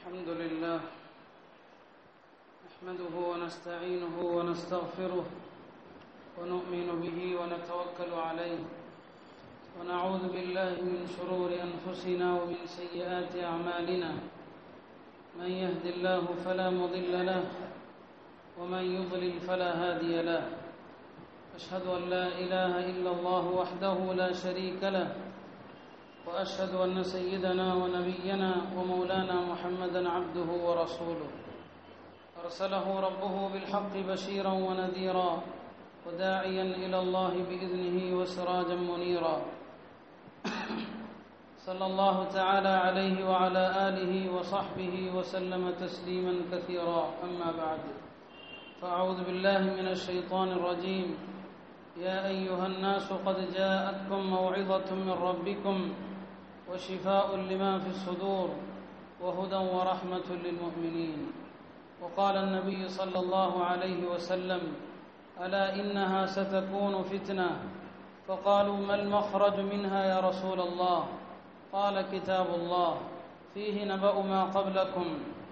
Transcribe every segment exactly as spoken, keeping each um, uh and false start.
الحمد لله نحمده ونستعينه ونستغفره ونؤمن به ونتوكل عليه ونعوذ بالله من شرور أنفسنا ومن سيئات أعمالنا من يهد الله فلا مضل له ومن يضلل فلا هادي له أشهد أن لا إله إلا الله وحده لا شريك له وأشهد أن سيدنا ونبينا ومولانا محمدا عبده ورسوله أرسله ربه بالحق بشيرا ونذيرا وداعيا إلى الله بإذنه وسراجا منيرا صلى الله تعالى عليه وعلى آله وصحبه وسلم تسليما كثيرا أما بعد فأعوذ بالله من الشيطان الرجيم يا أيها الناس قد جاءتكم موعظة من ربكم وشفاء لما في الصدور وهدى ورحمة للمؤمنين وقال النبي صلى الله عليه وسلم ألا إنها ستكون فتنة فقالوا ما المخرج منها يا رسول الله قال كتاب الله فيه نبأ ما قبلكم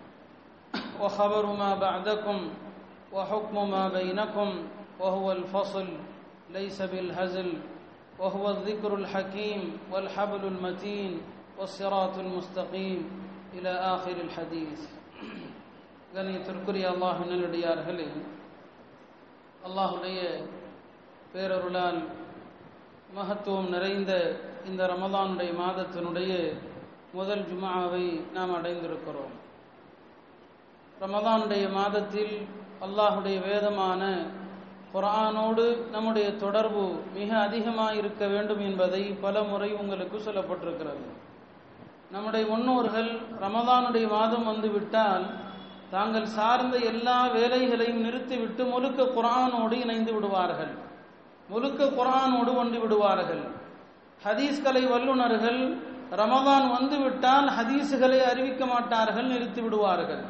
وخبر ما بعدكم وحكم ما بينكم وهو الفصل ليس بالهزل وهو الذكر الحكيم والحبل المتين والصراط المستقيم إلى آخر الحديث. கண்ணியத்திற்குரிய அல்லாஹ்வின் நல்லடியார்களே, அல்லாஹ்வுடைய பேரருளால் மகத்துவம் நிறைந்த இந்த ரமலானுடைய மாதத்தினுடைய முதல் ஜும்ஆவை நாம் அடைந்திருக்கிறோம். ரமலானுடைய மாதத்தில் அல்லாஹ்வுடைய வேதமான குர்ஆனோடு நம்முடைய தொடர்பு மிக அதிகமாக இருக்க வேண்டும் என்பதை பல முறை உங்களுக்கு சொல்லப்பட்டிருக்கிறது. நம்முடைய முன்னோர்கள் ரமலானுடைய மாதம் வந்து விட்டால் தாங்கள் சார்ந்த எல்லா வேலைகளையும் நிறுத்திவிட்டு முழுக்க குர்ஆனோடு இணைந்து விடுவார்கள், முழுக்க குர்ஆனோடு ஒன்று விடுவார்கள். ஹதீஸ்களை வல்லுநர்கள் ரமலான் வந்துவிட்டால் ஹதீஸுகளை அறிவிக்க மாட்டார்கள், நிறுத்தி விடுவார்கள்.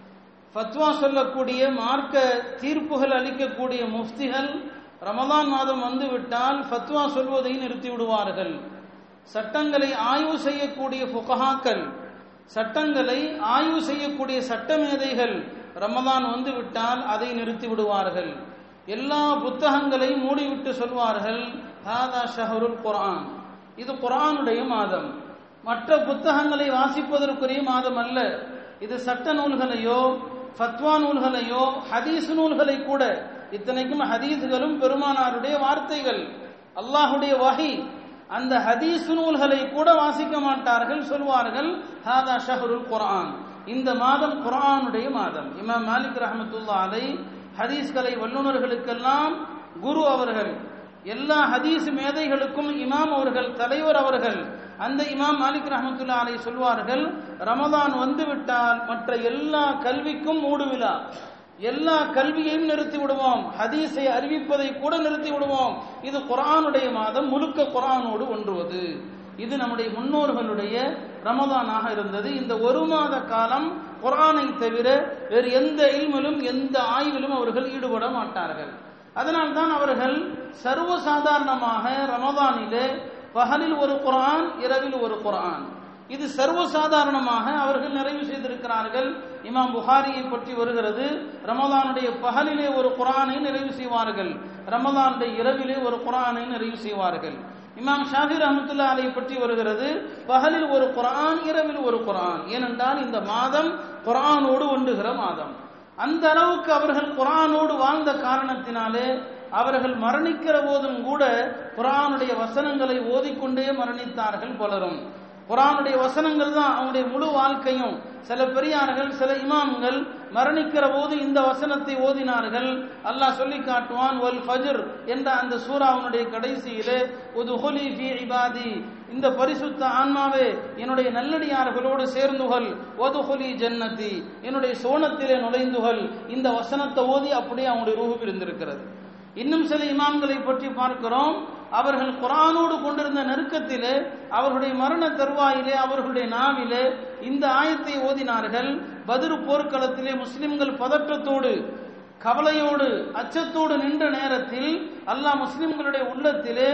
ஃபத்வா சொல்லக்கூடிய மார்க்க தீர்ப்புகள் அளிக்கக்கூடிய முஃப்திகள் ரமலான் மாதம் வந்துவிட்டால் ஃபத்வா சொல்வதை நிறுத்தி விடுவார்கள். சட்டங்களை ஆய்வு செய்யக்கூடிய ஃபுகஹாக்கள், சட்டங்களை ஆய்வு செய்யக்கூடிய சட்டமேதைகள் ரமலான் வந்துவிட்டால் அதை நிறுத்தி விடுவார்கள். எல்லா புத்தகங்களையும் மூடிவிட்டு சொல்வார்கள் ஹாதா ஷஹருல் குர்ஆன், இது குர்ஆனுடைய மாதம், மற்ற புத்தகங்களை வாசிப்பதற்குரிய மாதம் அல்ல. இது சட்ட நூல்களையோ ஃபத்வா நூல்களையோ ஹதீஸ் நூல்களை கூட, இத்தனைக்கும் ஹதீஸ்களும் பெருமானாருடைய வார்த்தைகள், அல்லாஹுடைய வஹி, அந்த ஹதீஸ் நூல்களை கூட வாசிக்க மாட்டார்கள். சொல்வார்கள் ஹாதா ஷஹருல் குர்ஆன், இந்த மாதம் குர்ஆனுடைய மாதம். இமாம் மாலிக் ரஹ்மத்துல்லாஹி அலைஹி ஹதீஸ்களை வல்லுநர்களுக்கெல்லாம் குரு அவர்கள், எல்லா ஹதீஸ் மேதைகளுக்கும் இமாம் அவர்கள், தலைவர் அவர்கள். அந்த இமாம் மாலிக் ரஹ்மத்துல்லாஹி அலைஹி சொல்வார்கள் ரமலான் வந்துவிட்டால் மற்ற எல்லா கல்விக்கும் மூடுவிழா, எல்லா கல்வியையும் நிறுத்தி விடுவோம், ஹதீஸை அறிவிப்பதை கூட நிறுத்தி விடுவோம். இது குர்ஆனுடைய மாதம், முழுக்க குர்ஆனோடு ஒன்றுவது. இது நம்முடைய முன்னோர்களுடைய ரமலானாக இருந்தது. இந்த ஒரு மாத காலம் குர்ஆனை தவிர வேறு எந்த இல்மிலும் எந்த ஆய்விலும் அவர்கள் ஈடுபட மாட்டார்கள். அதனால்தான் அவர்கள் சர்வசாதாரணமாக ரமலானிலே பகலில் ஒரு குர்ஆன், இரவில் ஒரு குர்ஆன், இது சர்வசாதாரணமாக அவர்கள் நிறைவு செய்திருக்கிறார்கள். இமாம் புகாரியை பற்றி வருகிறது, ரமலானுடைய பகலிலே ஒரு குர்ஆனை நிறைவு செய்வார்கள், ரமலானுடைய இரவிலே ஒரு குர்ஆனை நிறைவு செய்வார்கள். இமாம் ஷாஃபி ரஹ்மத்துல்லாஹி அலைஹி பற்றி வருகிறது, பகலில் ஒரு குர்ஆன், இரவில் ஒரு குர்ஆன். ஏனென்றால் இந்த மாதம் குர்ஆனோடு ஒன்றுகிற மாதம். அந்த அளவுக்கு அவர்கள் குர்ஆனோடு வாழ்ந்த காரணத்தினாலே அவர்கள் மரணிக்கிற போதும் கூட குர்ஆனுடைய வசனங்களை ஓதிக்கொண்டே மரணித்தார்கள் பலரும். குர்ஆனுடைய வசனங்கள் தான் அவங்களுடைய முழு வாழ்க்கையும். சில பெரியார்கள், சில இமாம்கள் மரணிக்கிற போது இந்த வசனத்தை ஓதினார்கள். அல்லாஹ் சொல்லி காட்டுவான் வல் ஃபஜ்ர் என்ற அந்த சூராவுடைய கடைசியிலே உதுஹுலி ஃபீ இபாதி, இந்த பரிசுத்த ஆன்மாவே என்னுடைய நல்லடியார்களோடு சேர்ந்துகள், வதுஹுலி ஜன்னதி, என்னுடைய சோனத்திலே நுழைந்துகள், இந்த வசனத்தை ஓதி அப்படியே அவங்களுடைய ரூஹ் இருந்திருக்கிறது. இன்னும் சில இமாம்களை பற்றி பார்க்கிறோம், அவர்கள் குர்ஆனோடு கொண்டிருந்த நெருக்கத்திலே அவர்களுடைய மரண தருவாயிலே அவர்களுடைய நாவிலே இந்த ஆயத்தை ஓதினார்கள். பத்ர் போர்க்களத்திலே முஸ்லிம்கள் பதற்றத்தோடு, கவலையோடு, அச்சத்தோடு நின்ற நேரத்தில் அல்லாஹ் முஸ்லிம்களுடைய உள்ளத்திலே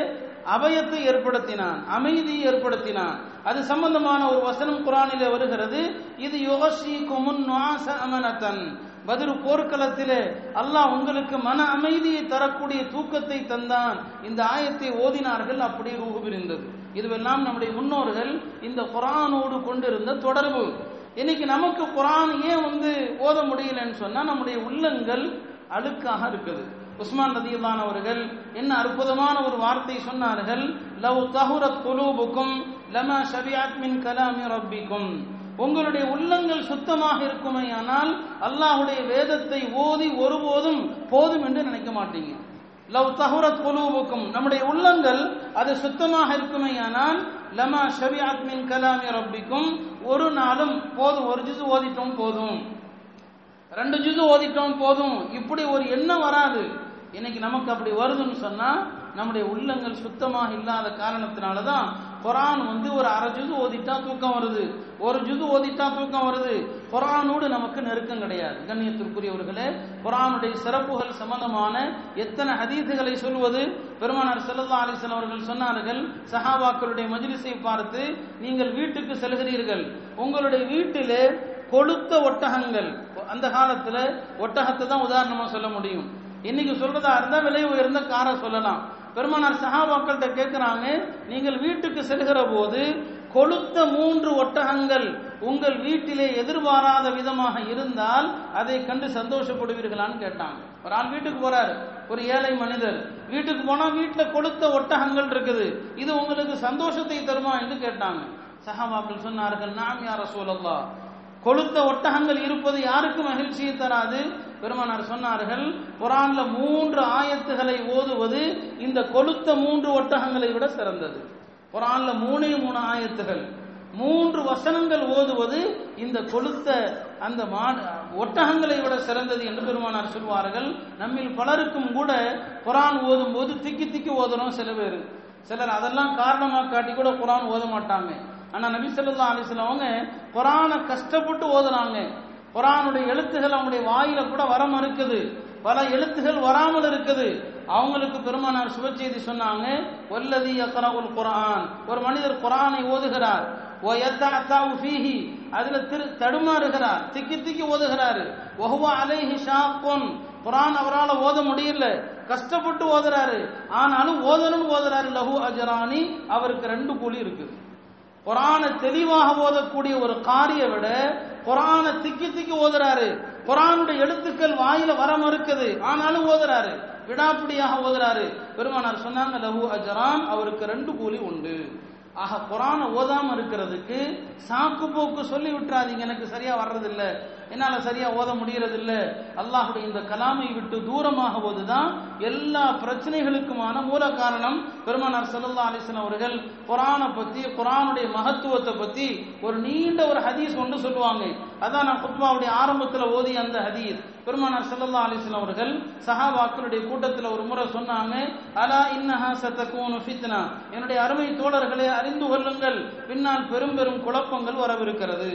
அபயத்தை ஏற்படுத்தினான், அமைதியை ஏற்படுத்தினான். அது சம்பந்தமான ஒரு வசனம் குர்ஆனிலே வருகிறது. இது யுகஷீகுமுன் நுஆஸ அமனதன். பத்ர் போர்க்களத்திலே அல்லாஹ் உங்களுக்கு மன அமைதியை தரக்கூடிய தூக்கத்தை தந்தான். இந்த ஆயத்தை ஓதினார்கள், அப்படி ரூஹு பிரிந்தது. இதுவெல்லாம் நம்முடைய முன்னோர்கள் இந்த குர்ஆனோடு கொண்டிருந்த தொடர்பு. இன்னைக்கு நமக்கு குர்ஆன் ஏன் வந்து ஓத முடியலன்னு சொன்னா நம்முடைய உள்ளங்கள் அழுக்காக இருக்குது. உஸ்மான் ரலியல்லாஹு அவர்கள் என்ன அற்புதமான ஒரு வார்த்தை சொன்னார்கள், லவ் தஹுரத் குலூபுக்கும் லமா ஷபிஅத் மின் கலாமி ரப்பிக்கும். உங்களுடைய உள்ளங்கள் சுத்தமாக இருக்குமேயானால் அல்லாஹ்வுடைய வேதத்தை ஓதி ஒருபோதும் போதும் என்று நினைக்க மாட்டீங்க. லவ் தஹுரத் குலூபுக்கும், நம்முடைய உள்ளங்கள் அது சுத்தமாக இருக்குமேயானால் லமா ஷபிஅத் மின் கலாமி ரப்பிக்கும், ஒரு நாளும் போதும், ஒரு ஜுஸ் ஓதிட்டோம் போதும், ரெண்டு ஜுஸ் ஓதிட்டோம் போதும், இப்படி ஒரு எண்ணம் வராது. இன்னைக்கு நமக்கு அப்படி வருதுன்னு சொன்னா நம்முடைய உள்ளங்கள் சுத்தமாக இல்லாத காரணத்தினாலதான் குர்ஆன் வந்து ஒரு அரை ஜுஸ் ஓதிட்டா தூக்கம் வருது, ஒரு ஜுஸ் ஓதிட்டா தூக்கம் வருது. குர்ஆனோடு நமக்கு நெருக்கம் கிடையாது. கண்ணியத்திற்குரியவர்களே, குர்ஆனுடைய சிறப்புகள் சம்பந்தமான எத்தனை ஹதீஸுகளை சொல்வது. பெருமானார் ஸல்லல்லாஹு அலைஹி வஸல்லம் அவர்கள் சொன்னார்கள், சஹாபாக்களுடைய மஜ்லிஸை பார்த்து, நீங்கள் வீட்டுக்கு செல்கிறீர்கள், உங்களுடைய வீட்டிலே கொளுத்த ஒட்டகங்கள், அந்த காலத்துல ஒட்டகத்தை தான் உதாரணமா சொல்ல முடியும், இன்னைக்கு சொல்றதா இருந்தா விலை உயர்ந்த காரை சொல்லலாம். பெருமானார் சஹாபாக்கள்கிட்ட கேட்கிறாங்க, நீங்கள் வீட்டுக்கு செல்கிற போது கொளுத்த மூன்று ஒட்டகங்கள் உங்கள் வீட்டிலே எதிர்பாராத விதமாக இருந்தால் அதை கண்டு சந்தோஷப்படுவீர்களான்னு கேட்டாங்க. ஒரு ஆள் வீட்டுக்கு போறாரு, ஒரு ஏழை மனிதர் வீட்டுக்கு போனா வீட்டுல கொளுத்த ஒட்டகங்கள் இருக்குது, இது உங்களுக்கு சந்தோஷத்தை தருமா என்று கேட்டாங்க. சஹாபாக்கள் சொன்னார்கள், நாம் யா ரசூலல்லாஹ், கொளுத்த ஒட்டகங்கள் இருப்பது யாருக்கு மகிழ்ச்சியை தராது? பெருமானார் சொன்னார்கள், குர்ஆன்ல மூன்று ஆயத்துகளை ஓதுவது இந்த கொளுத்த மூன்று ஒட்டகங்களை விட சிறந்தது. குர்ஆன்ல மூணே மூணு ஆயத்துகள், மூன்று வசனங்கள் ஓதுவது இந்த கொளுத்த அந்த ஒட்டகங்களை விட சிறந்தது என்று பெருமானார் சொல்வார்கள். நம்மில் பலருக்கும் கூட குர்ஆன் ஓதும் போது திக்கி திக்கி ஓதுறோம் சில பேர், சிலர் அதெல்லாம் காரணமா காட்டி கூட குர்ஆன் ஓத மாட்டாங்க. ஆனா நபி ஸல்லல்லாஹு அலைஹி வஸல்லம் அவங்க குர்ஆனை கஷ்டப்பட்டு ஓதுறாங்க. குர்ஆனுடைய எழுத்துகள் அவங்களுடைய வாயில கூட வர மறுக்குது, பல எழுத்துகள் வராமல் இருக்குது. அவங்களுக்கு பெருமானார் சுப செய்தி சொன்னாங்க, வல்லதி யக்ரவுல் குர்ஆன், ஒரு மனிதர் குர்ஆனை ஓதுகிறார், வ யத்தஅதஉ ஃபீஹி, அதுல திரு தடுமாறுகிறார், திக்கி திக்கி ஓதுகிறாரு, வஹுவ அலைஹி ஷாக்குன், குர்ஆன் அவரால் ஓத முடியல, கஷ்டப்பட்டு ஓதுறாரு, ஆனாலும் ஓதணும் ஓதுறாரு, லஹு அஜ்ரானி, அவருக்கு ரெண்டு கூலி இருக்குது. குர்ஆனை தெளிவாக ஓதக்கூடிய ஒரு காரிய விட குர்ஆனை திக்கி திக்கி ஓதுறாரு, குர்ஆனுடைய எழுத்துக்கள் வாயில வர மறுக்குது, ஆனாலும் ஓதுறாரு, விடாப்பிடியாக ஓதுறாரு. பெருமானார் சொன்னாங்க, லஹு அஜ்ரான், அவருக்கு ரெண்டு கூலி உண்டு. ஆக குர்ஆனை ஓதாம இருக்கிறதுக்கு சாக்கு போக்கு சொல்லி விட்டுறாதீங்க, எனக்கு சரியா வர்றதில்ல, என்னால சரியா ஓத முடியறது இல்ல. அல்லாஹ்வுடைய இந்த கலாமை விட்டு தூரமாக ஓதுதான் எல்லா பிரச்சனைகளுக்குமான மூல காரணம். பெருமானார் ஸல்லல்லாஹு அலைஹி வஸல்லம் அவர்கள் குர்ஆனை பத்தி, குர்ஆனுடைய மகத்துவத்தை பத்தி ஒரு நீண்ட ஒரு ஹதீஸ் ஒன்று சொல்லுவாங்க. அதான் நான் குத்பாவுடைய ஆரம்பத்தில் ஓதிய அந்த ஹதீஸ். பெருமானார் ஸல்லல்லாஹு அலைஹி வஸல்லம் அவர்கள் சஹாபாக்களுடைய கூட்டத்தில் ஒரு முறை சொன்னாங்க, அலா இன்னஹா சதகூனு ஃபித்னா, என்னுடைய அருமை தோழர்களே அறிந்து கொள்ளுங்கள், பின்னால் பெரும் பெரும் குழப்பங்கள் வரவிருக்கிறது.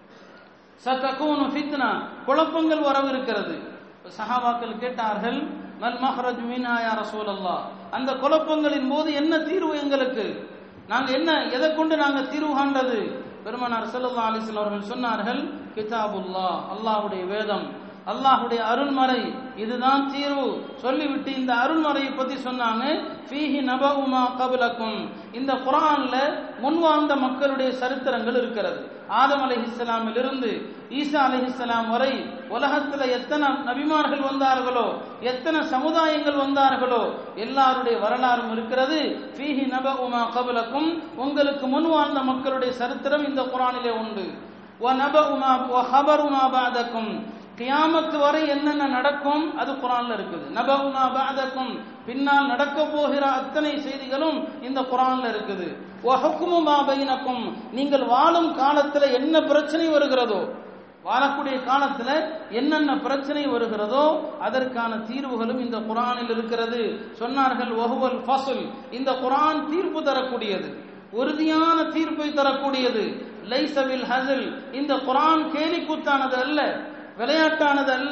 சதகூனு ஃபித்னா, குழப்பங்கள் வரவிருக்கிறது. சஹாபாக்கள் கேட்டார்கள், மல் மஹ்ரஜ் மின்ஹா யா ரசூலல்லாஹ், அந்த குழப்பங்களின் போது என்ன தீர்வு எங்களுக்கு, நாங்க என்ன எதை கொண்டு நாங்க தீர்வு காண்றது? பெருமானார் ஸல்லல்லாஹு அலைஹி வஸல்லம் அவர்கள் சொன்னார்கள், கிதாபுல்லாஹ், அல்லாஹ்வுடைய வேதம், அல்லாஹ்வுடைய அருள்மறை, இதுதான் தீர்வு. சொல்லிவிட்டு இந்த அருள்மறையை பத்தி சொன்னாங்க, ஃபீஹி நபஉ மா கப்லக்கும், இந்த குர்ஆன்ல முன்வாழ்ந்த மக்களுடைய சரித்திரங்கள் இருக்கிறது. ஆதம் அலைஹிஸ்ஸலாமில் இருந்து ஈசா அலைஹிஸ்ஸலாம் வரை உலகத்துல எத்தனை நபிமார்கள் வந்தார்களோ, எத்தனை சமுதாயங்கள் வந்தார்களோ, எல்லாருடைய வரலாறும் இருக்கிறது. ஃபீஹி நபஉ மா கப்லக்கும், உங்களுக்கு முன்வாழ்ந்த மக்களுடைய சரித்திரம் இந்த குர்ஆனிலே உண்டு. வ நபஉ மா வ ஹபரு மா பஅதக்கும், கியாமத் வரை என்னென்ன நடக்கும் அது குர்ஆன்ல இருக்குது. நபஉ மா பஅதக்கும், பின்னால் நடக்க போகிற அத்தனை செய்திகளும் இந்த குர்ஆன்ல இருக்குது. வ ஹுக்மு மா பைனக்கும், நீங்கள் வாழும் காலத்துல என்ன பிரச்சனை வருகிறதோ, வாழக்கூடிய காலத்துல என்னென்ன பிரச்சனை வருகிறதோ அதற்கான தீர்வுகளும் இந்த குர்ஆனில் இருக்கிறது. சொன்னார்கள், வஹுவல் ஃபஸ்ல், இந்த குர்ஆன் தீர்ப்பு தரக்கூடியது, உறுதியான தீர்ப்பை தரக்கூடியது. லைஸ பில் ஹஸல், இந்த குர்ஆன் கேலி கூத்தானது அல்ல, விளையாட்டானது அல்ல.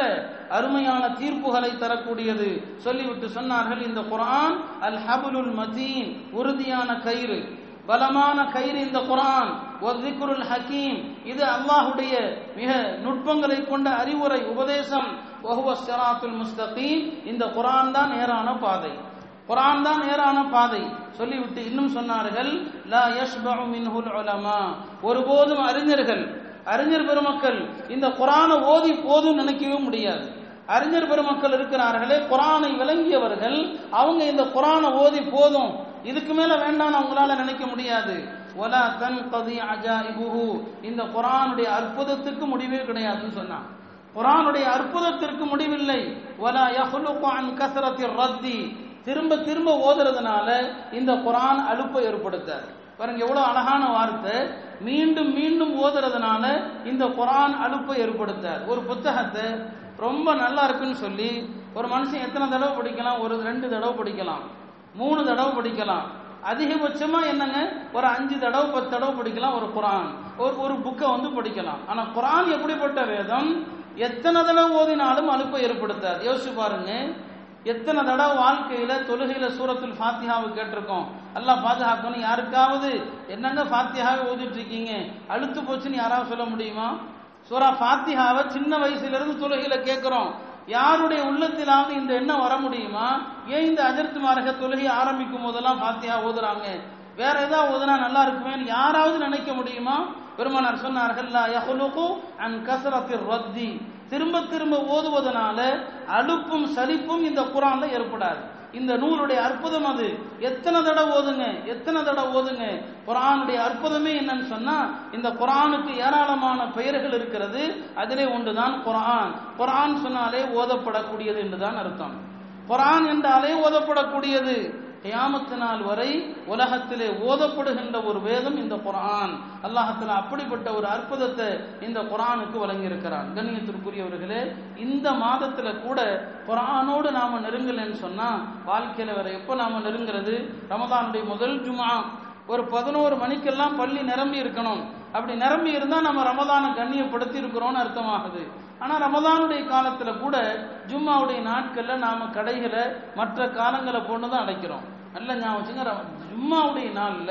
அருமையான தீர்ப்புகளை தரக்கூடியது. சொல்லிவிட்டு சொன்னார்கள், இந்த குர்ஆன் அல் ஹபுலுல் மதீன், உறுதியான கயிறு, பலமான கயிறு இந்த குர்ஆன். வذிக்ருல் ஹகீம், இது அல்லாஹ்வுடைய மிக நுட்பங்களை கொண்ட அறிவுரை உபதேசம். வஹுவ ஸிராத்துல் முஸ்தகீம், இந்த குர்ஆன் தான் நேரான பாதை, குர்ஆன் தான் நேரான பாதை. சொல்லிவிட்டு இன்னும் சொன்னார்கள், லா யஷ்பஉ மின்ஹுல் உலமா, ஒருபோதும் அறிஞர்கள் அறிஞர் பெருமக்கள் இந்த குர்ஆனை ஓதி போதும் நினைக்கவே முடியாது. அறிஞர் பெருமக்கள் இருக்கிறார்களே, குர்ஆனை விளங்கியவர்கள், அவங்க இந்த குர்ஆனை ஓதி போதும், இதுக்கு மேல வேண்டாம் அவங்களால நினைக்க முடியாது. வலா தன்கதி அஜாயிபுஹு, இந்த குர்ஆனுடைய அற்புதத்துக்கு முடிவே கிடையாதுன்னு சொன்னான். குர்ஆனுடைய அற்புதத்திற்கு முடிவில்லை. வலா யஹ்லுகு அன் கஸரத்திர் ரத்தி, திரும்ப திரும்ப ஓதுறதுனால இந்த குர்ஆன் அலுப்பை ஏற்படுத்தாது. பாருங்க எவ்வளவு அழகான வார்த்தை. மீண்டும் மீண்டும் ஓதுறதுனால இந்த குர்ஆன் அலுப்பை ஏற்படுத்தாது. ஒரு புத்தகத்தை ரொம்ப நல்லா இருக்குன்னு சொல்லி ஒரு மனுஷன் எத்தனை தடவை படிக்கலாம்? ஒரு ரெண்டு தடவை படிக்கலாம், மூணு தடவை படிக்கலாம், அதிகபட்சமா என்னங்க ஒரு அஞ்சு தடவை பத்து தடவை படிக்கலாம். ஒரு குர்ஆன் ஒரு ஒரு புக்கை வந்து படிக்கலாம். ஆனா குர்ஆன் எப்படிப்பட்ட வேதம், எத்தனை தடவை ஓதினாலும் அலுப்பை ஏற்படுத்தாது. யோசிச்சு பாருங்க, எத்தனை தடவை வாழ்க்கையில தொழுகையில சூரத்துல் ஃபாத்திஹாவை கேட்டிருக்கோம். அல்லாஹ் பாதுகாக்கணும். யாருக்காவது என்னங்க ஃபாத்திஹாவை ஓதிட்டு இருக்கீங்க அழுத்து போச்சுன்னு யாராவது சொல்ல முடியுமா? சூரா ஃபாத்திஹாவை சின்ன வயசுல இருந்து தொழுகையில கேட்கிறோம். யாருடைய உள்ளத்திலாவது இந்த எண்ணம் வர முடியுமா? ஏன் இந்த அஜர்த்து மார்க்க தொழுகை ஆரம்பிக்கும் போதெல்லாம் ஃபாத்திஹா ஓதுறாங்க, வேற ஏதாவது ஓதுனா நல்லா இருக்குமேன்னு யாராவது நினைக்க முடியுமா? பெருமானார் சொன்னார்கள், லா யஹ்லுகு அன் கஸரத்திர் ரத்தி, திரும்ப திரும்ப ஓதுவதனால அலுப்பும் சலிப்பும் இந்த குர்ஆன்ல ஏற்படாது. இந்த நூலுடைய அற்புதம் அது. எத்தனை தடவை ஓதுங்க, எத்தனை தடவை ஓதுங்க. குர்ஆனுடைய அற்புதமே என்னன்னு சொன்னா, இந்த குர்ஆனுக்கு ஏராளமான பெயர்கள் இருக்கிறது. அதிலே ஒன்றுதான் குர்ஆன். குர்ஆன் சொன்னாலே ஓதப்படக்கூடியது என்றுதான் அர்த்தம். குர்ஆன் என்றாலே ஓதப்படக்கூடியது. கியாமத்து நாள் வரை உலகத்திலே ஓதப்படுகின்ற ஒரு வேதம் இந்த குர்ஆன். அல்லாஹ் தஆலா அப்படிப்பட்ட ஒரு அற்புதத்தை இந்த குர்ஆனுக்கு வழங்கி இருக்கிறான். கண்ணியத்திற்குரியவர்களே, இந்த மாதத்துல கூட குர்ஆனோடு நாம நெருங்கலன்னு சொன்னா வாழ்க்கையில வேற எப்ப நாம நெருங்கிறது? ரமதானுடைய முதல் ஜும்ஆ ஒரு பதினோரு மணிக்கெல்லாம் பள்ளி நிரம்பி இருக்கணும். அப்படி நிரம்பி இருந்தா நம்ம ரமதானை கண்ணியப்படுத்தி இருக்கிறோம்னு அர்த்தமாகுது. ஆனா ரமதானுடைய காலத்துல கூட ஜும்மாவுடைய நாட்கள்ல நாம கடைகளை மற்ற காலங்களை போட்டுதான் அடைக்கிறோம். நல்ல ஞாபகம் வச்சுங்க, ஜும்மாவுடைய நாள்ல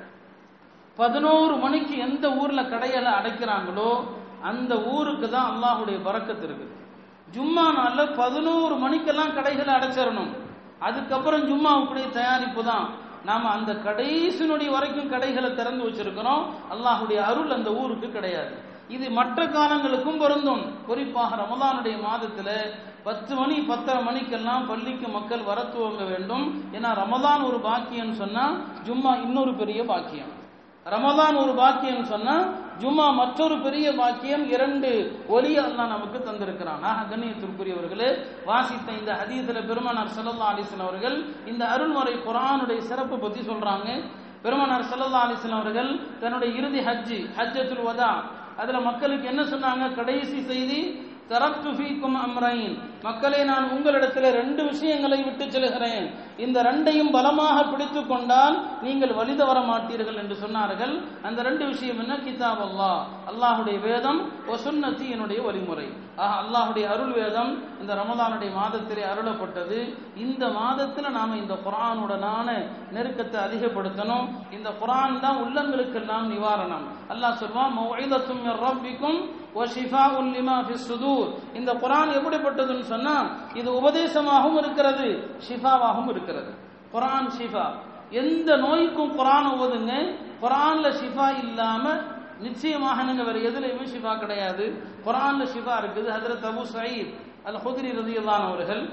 பதினோரு மணிக்கு எந்த ஊர்ல கடைகளை அடைக்கிறாங்களோ அந்த ஊருக்கு தான் அல்லாஹுடைய பரக்கத்து இருக்குது. ஜும்மா நாள்ல பதினோரு மணிக்கெல்லாம் கடைகளை அடைச்சிடணும். அதுக்கப்புறம் ஜும்மாவுக்குடைய தயாரிப்பு தான். நாம அந்த கடைசினுடைய வரைக்கும் கடைகளை திறந்து வச்சிருக்கிறோம். அல்லாஹுடைய அருள் அந்த ஊருக்கு கிடையாது. இது மற்ற காலங்களுக்கும் பொருந்தும். குறிப்பாக ரமலானுடைய மாதத்துல பத்து மணி பத்தரை மணிக்கெல்லாம் பள்ளிக்கு மக்கள் வர துவங்க வேண்டும். ஏன்னா ரமலான் ஒரு பாக்கியம் சொன்னா ஜும்மா இன்னொரு பெரிய பாக்கியம். ரமலான் ஒரு பாக்கியம் சொன்னா ஜும்மா மற்றொரு பெரிய பாக்கியம். இரண்டு ஒலி அல்லாஹ் நமக்கு தந்திருக்கிறான். ஆக கண்ணியத்திற்குரியவர்களே, வாசித்த இந்த ஹதீஸ்ல பெருமானார் ஸல்லல்லாஹு அலைஹி வஸல்லம் அவர்கள் இந்த அருள்முறை குர்ஆனுடைய சிறப்பு பத்தி சொல்றாங்க. பெருமானார் ஸல்லல்லாஹு அலைஹி வஸல்லம் அவர்கள் தன்னுடைய இறுதி ஹஜ் ஹஜ்ஜத்துல் வதா அதுல மக்களுக்கு என்ன சொன்னாங்க? கடைசி செய்தி, தரக்து ஃபீக்கும் அம்ரைன், மக்களே நான் உங்களிடத்தில் ரெண்டு விஷயங்களை விட்டு செல்கிறேன், இந்த ரெண்டையும் பலமாக பிடித்துக் கொண்டால் நீங்கள் வழி தவற மாட்டீர்கள் என்று சொன்னார்கள். அந்த ரெண்டு விஷயம் என்ன? கிதாப் அல்லாஹ், அல்லாஹுடைய வேதம், வ சுன்னத்தி, என்னுடைய வழிமுறை. ஆக அல்லாஹுடைய அருள் வேதம் இந்த ரமலானுடைய மாதத்திலே அருளப்பட்டது. இந்த மாதத்துல நாம இந்த குர்ஆனுடனான நெருக்கத்தை அதிகப்படுத்தணும். இந்த குர்ஆன் தான் உள்ளங்களுக்கெல்லாம் நிவாரணம். அல்லாஹ் சொல்வான், மௌஇதத்தும் மிர் ரப்பிக்கும் வ ஷிஃபாஉன் லிமா ஃபிஸ் சுதூர். இந்த குர்ஆன் எப்படிப்பட்டதுன்னு சொன்னா இது உபதேசமாகவும் இருக்கிறது, ஷிஃபாவாகவும் இருக்கிறது. குர்ஆன் ஷிஃபா. எந்த நோய்க்கும் குர்ஆன் ஓதுங்க. குர்ஆன்ல ஷிஃபா இல்லாம நிச்சயமாக நீங்க வேற எதுலையுமே ஷிஃபா கிடையாது. குர்ஆன்ல ஷிஃபா இருக்குது. ஹஜ்ரத் அபூ சயீத் அல் குத்ரி ரலியல்லாஹு அன்ஹு அவர்கள்,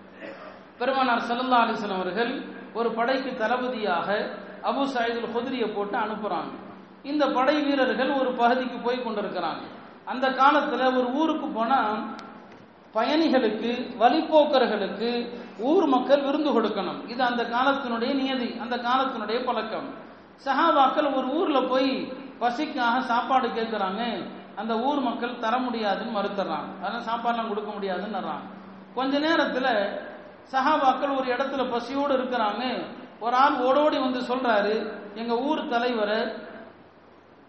பெருமானார் ஸல்லல்லாஹு அலைஹி வஸல்லம் அவர்கள் ஒரு படைக்கு தளபதியாக அபூ சயீத் அல் குத்ரியை போட்டு அனுப்புறாங்க. இந்த படை வீரர்கள் ஒரு பகுதிக்கு போய் கொண்டிருக்கிறாங்க. அந்த காலத்துல ஒரு ஊருக்கு போனா பயணிகளுக்கு, வழிபோக்கர்களுக்கு ஊர் மக்கள் விருந்து கொடுக்கணும். இது அந்த காலத்தினுடைய நியதி, அந்த காலத்தினுடைய பழக்கம். சஹாபாக்கள் ஒரு ஊர்ல போய் பசிக்காக சாப்பாடு கேட்கிறாங்க. அந்த ஊர் மக்கள் தர முடியாதுன்னு மறுத்துறாங்க. அதனால சாப்பாடுலாம் கொடுக்க முடியாதுன்னு. கொஞ்ச நேரத்துல சஹாபாக்கள் ஒரு இடத்துல பசியோடு இருக்கிறாங்க. ஒரு ஆள் ஓடோடி வந்து சொல்றாரு, எங்க ஊர் தலைவரை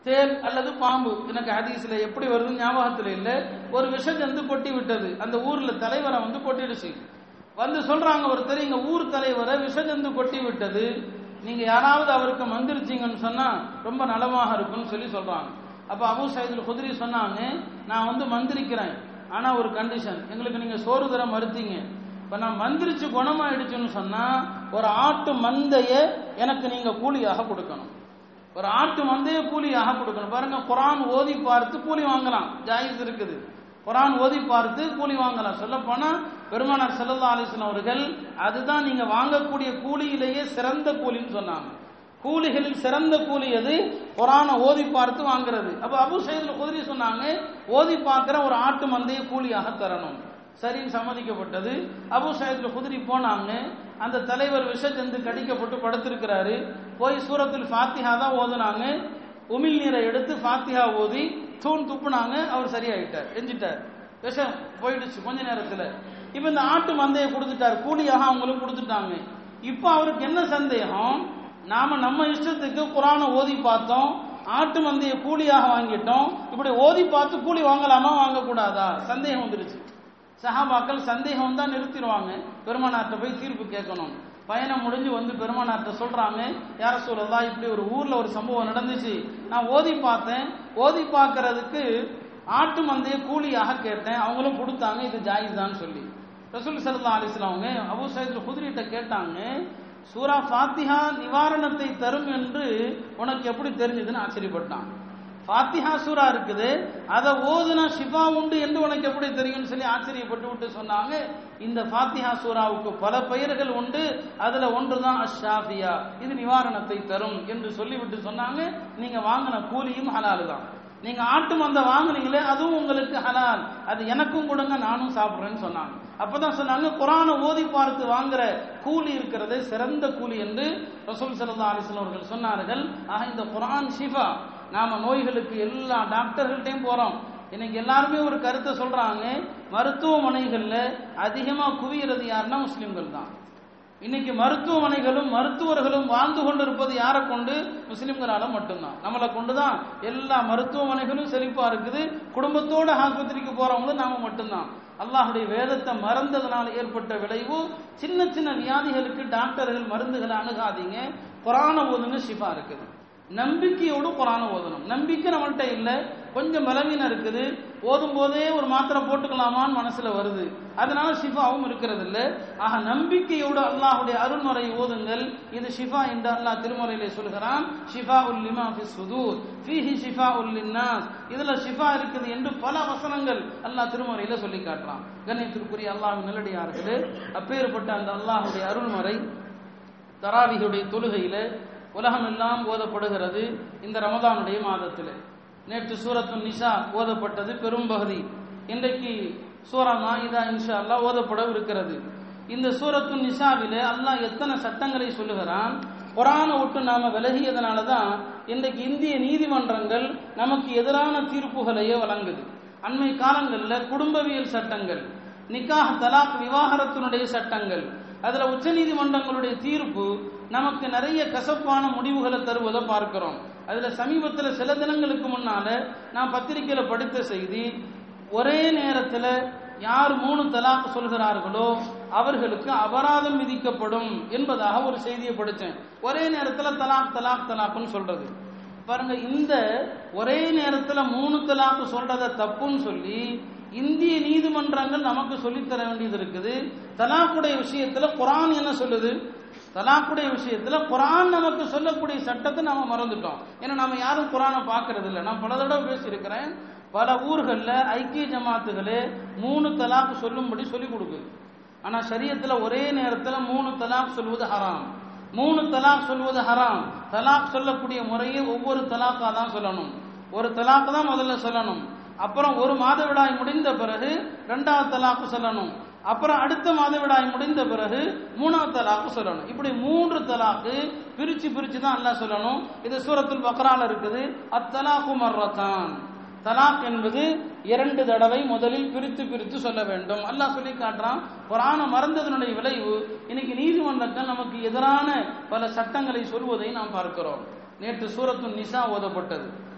தேல் அல்லது பாம்பு, எனக்கு ஹதீஸ்ல எப்படி வருது ஞாபகத்துல இல்ல, ஒரு விஷ ஜந்து கொட்டி விட்டது. அந்த ஊர்ல தலைவரை வந்து கொட்டிடுச்சு. வந்து சொல்றாங்க ஒருத்தர், எங்க ஊர் தலைவரை விஷ ஜந்து கொட்டி விட்டது, நீங்க யாராவது அவருக்கு மந்திரிச்சிங்கன்னு சொன்னா ரொம்ப நலமாக இருக்கும்னு சொல்லி சொல்றாங்க. அப்ப அபூ சயீத் அல் குத்ரி சொன்னாங்க, நான் வந்து மந்திரிக்கிறேன், ஆனா ஒரு கண்டிஷன், எங்களுக்கு நீங்க சோறு தர மறுத்தீங்க. இப்ப நான் மந்திரிச்சு குணமாயிடுச்சுன்னு சொன்னா ஒரு ஆட்டு மந்தைய எனக்கு நீங்க கூலியாக கொடுக்கணும். ஒரு ஆட்டு மந்தைய கூலியாக கொடுக்கணும். பாருங்க, குர்ஆன் ஓதி பார்த்து கூலி வாங்கலாம், ஜாயிஸ் இருக்குது. குர்ஆன் ஓதி பார்த்து கூலி வாங்கலாம். சொல்ல போனா பெருமானார் ஸல்லல்லாஹு அலைஹி வஸல்லம் அவர்கள் அதுதான் நீங்க வாங்கக்கூடிய கூலியிலேயே சிறந்த கூலின்னு சொன்னாங்க. கூலிகளில் சிறந்த கூலி எது? குர்ஆனை ஓதி பார்த்து வாங்குறது. அப்ப அபூ சயீத் அல் குத்ரி சொன்னாங்க, ஓதி பார்க்கிற ஒரு ஆட்டு மந்தைய கூலியாக தரணும். சரின்னு சம்மதிக்கப்பட்டது. அபூ சயீத் அல் குத்ரி போனாங்க. அந்த தலைவர் விஷஜந்து கடிக்கப்பட்டு படுத்திருக்கிறாரு. போய் சூரத்துல் ஃபாத்திஹா தான் ஓதுனாங்க. உமிழ் நீரை எடுத்து ஃபாத்திஹா ஓதி தூண் துப்புனாங்க. அவர் சரியாயிட்டார், எஞ்சிட்டார், விஷம் போயிடுச்சு கொஞ்ச நேரத்துல. இப்ப இந்த ஆட்டு மந்தையை கொடுத்துட்டார், கூலியாக அவங்களுக்கு கொடுத்துட்டாங்க. இப்ப அவருக்கு என்ன சந்தேகம், நாம நம்ம இஷ்டத்துக்கு குர்ஆனை ஓதி பார்த்தோம், ஆட்டு மந்தையை கூலியாக வாங்கிட்டோம், இப்படி ஓதி பார்த்து கூலி வாங்கலாமா வாங்கக்கூடாதா சந்தேகம் வந்துருச்சு. சஹாபாக்கள் சந்தேகம் தான் நிறுத்திடுவாங்க, பெருமானார்ட்ட போய் தீர்ப்பு கேட்கணும். பயணம் முடிஞ்சு வந்து பெருமானார்ட்ட சொல்றாங்க, யா ரசூலல்லாஹ், இப்படி ஒரு ஊர்ல ஒரு சம்பவம் நடந்துச்சு, நான் ஓதி பார்த்தேன், ஓதி பார்க்கறதுக்கு ஆட்டு மந்தைய கூலியாக கேட்டேன், அவங்களும் கொடுத்தாங்க, இது ஜாயிஸ் தான் சொல்லி. ரசூல் ஸல்லல்லாஹு அலைஹி வஸல்லம் அவங்க அபூ சயீத் அல் குத்ரிட்ட கேட்டாங்க, சூரா ஃபாத்திஹா நிவாரணத்தை தரும் என்று உனக்கு எப்படி தெரிஞ்சதுன்னு ஆச்சரியப்பட்டான். ஃபாத்திஹா சூரா இருக்குது, அதை ஓதுனா ஷிஃபா உண்டு என்று உனக்கு எப்படி தெரியும்னு சொல்லி ஆச்சரியப்பட்டு விட்டு சொன்னாங்க, இந்த ஃபாத்திஹா சூராவுக்கு பல பெயர்கள் உண்டு, அதுல ஒன்றுதான் அஷ்-ஷாஃபியா, இது நிவாரணத்தை தரும் என்று சொல்லிவிட்டு சொன்னாங்க, நீங்க வாங்கின கூலியும் ஹலால் தான், நீங்க ஆட்டு மந்தை வாங்குனீங்களே அதுவும் உங்களுக்கு ஹலால், அது எனக்கும் கொடுங்க, நானும் சாப்பிடுறேன்னு சொன்னாங்க. அப்பதான் சொன்னாங்க, குர்ஆனை ஓதி பார்த்து வாங்குற கூலி இருக்கிறது சிறந்த கூலி என்று ரசூல் ஸல்லல்லாஹு அலைஹி வஸல்லம் அவர்கள் சொன்னார்கள். ஆக இந்த குர்ஆன் ஷிஃபா. நாம நோய்களுக்கு எல்லா டாக்டர்கள்ட்டையும் போறோம். இன்னைக்கு எல்லாருமே ஒரு கருத்தை சொல்றாங்க, மருத்துவமனைகள்ல அதிகமா குவியறது யாருன்னா முஸ்லிம்கள் தான். இன்னைக்கு மருத்துவமனைகளும் மருத்துவர்களும் வாழ்ந்து கொண்டு இருப்பது யாரை கொண்டு? முஸ்லிம்களால மட்டும்தான். நம்மளை கொண்டுதான் எல்லா மருத்துவமனைகளும் செழிப்பா இருக்குது. குடும்பத்தோட ஆஸ்பத்திரிக்கு போறவங்களும் நாம மட்டும்தான். அல்லாஹுடைய வேதத்தை மறந்ததுனால ஏற்பட்ட விளைவு, சின்ன சின்ன வியாதிகளுக்கு டாக்டர்கள் மருந்துகளை அணுகாதீங்க, குர்ஆனை ஓதுங்க, ஷிஃபா இருக்குது. நம்பிக்கையோடு குர்ஆனை ஓதணும். நம்பிக்கை நம்மள்கிட்ட இல்லை, கொஞ்சம் பலவீனம் இருக்குது, ஓதும் போதே ஒரு மாத்திரை போட்டுக்கலாமான்னு மனசுல வருது, அதனால ஷிஃபாவும் இருக்கிறது இல்லை. ஆக நம்பிக்கையோடு அல்லாஹுடைய அருள்முறை ஓதுங்கள், இது ஷிஃபா என்று அல்லாஹ் திருமறையிலே சொல்கிறான். ஷிஃபாஉல் லிமா ஃபிஸ் சுதூர் ஃபீஹி ஷிஃபாஉல் லின்னாஸ், இதுல ஷிஃபா இருக்குது என்று பல வசனங்கள் அல்லாஹ் திருமறையில சொல்லி காட்டுறான். கண்ணியத்திற்குரிய அல்லாஹ்வின் நல்லடியார்களே, அப்பேற்பட்ட அந்த அல்லாஹுடைய அருள்முறை தராவிஹுடைய தொழுகையில உலகம் எல்லாம் ஓதப்படுகிறது. இந்த ரமதானுடைய மாதத்தில் நேற்று சூரத்துன் நிசா ஓதப்பட்டது பெரும் பகுதி. இன்றைக்கு சூரா மாயிதா இன்ஷா அல்லாஹ் ஓதப்பட இருக்கிறது. இந்த சூரத்துன் நிசாவிலே அல்லாஹ் எத்தனை சட்டங்களை சொல்லுகிறான். குர்ஆனை விட்டு நாம விலகியதனால தான் இன்றைக்கு இந்திய நீதிமன்றங்கள் நமக்கு எதிரான தீர்ப்புகளையே வழங்குது. அண்மை காலங்களில் குடும்பவியல் சட்டங்கள், நிக்காஹ் தலாக் விவாகரத்தினுடைய சட்டங்கள், அதுல உச்ச நீதிமன்றங்களுடைய தீர்ப்பு நமக்கு நிறைய கசப்பான முடிவுகளை தருவதை பார்க்கிறோம். அதுல சமீபத்தில் சில தினங்களுக்கு முன்னால நான் பத்திரிகையில படித்த செய்தி, ஒரே நேரத்தில் யார் மூணு தலாக் சொல்கிறார்களோ அவர்களுக்கு அபராதம் விதிக்கப்படும் என்பதாக ஒரு செய்தியை படித்தேன். ஒரே நேரத்தில் தலாக் தலாக் தலாக்னு சொல்றது பாருங்க. இந்த ஒரே நேரத்தில் மூணு தலாக் சொல்றத தப்புன்னு சொல்லி இந்திய நீதிமன்றங்கள் நமக்கு சொல்லித்தர வேண்டியது இருக்குது. தலாக்குடைய விஷயத்துல குர்ஆன் என்ன சொல்லுது? தலாக்குடைய விஷயத்துல குர்ஆன் நமக்கு சொல்லக்கூடிய சட்டத்தை நாம மறந்துட்டோம். ஏன்னா நம்ம யாரும் குர்ஆனை பார்க்கறது இல்லை. நான் பல தடவை பேசியிருக்கிறேன். பல ஊர்கள்ல ஐக்கிய ஜமாத்துகளே மூணு தலாக் சொல்லும்படி சொல்லி கொடுக்குது. ஆனா ஷரியத்துல ஒரே நேரத்துல மூணு தலாக் சொல்வது ஹராம். மூணு தலாக் சொல்வது ஹராம். தலாக் சொல்லக்கூடிய முறையை ஒவ்வொரு தலாக்கா தான் சொல்லணும். ஒரு தலாக்கு தான் முதல்ல சொல்லணும். அப்புறம் ஒரு மாதவிடாய் முடிந்த பிறகு இரண்டாவது தலாக்கு சொல்லணும். அப்புறம் அடுத்த மாதவிடாய் முடிந்த பிறகு மூணாவது தலாக்கு சொல்லணும். இப்படி மூன்று தலாக்கு பிரிச்சு பிரிச்சு தான் அல்லாஹ் சொல்லணும். இது சூரத்துல் பக்ரால இருக்குது. அத்தலாக்கு மர்ரதான், தலாக் என்பது இரண்டு தடவை முதலில் பிரித்து பிரித்து சொல்ல வேண்டும். அல்லாஹ் சொல்லி காட்டுறான். குர்ஆனை மறந்ததனுடைய விளைவு இன்னைக்கு நீதிமன்றங்கள் நமக்கு எதிரான பல சட்டங்களை சொல்வதை நாம் பார்க்கிறோம். நேற்று சூரத்துன் நிசா ஓதப்பட்டது.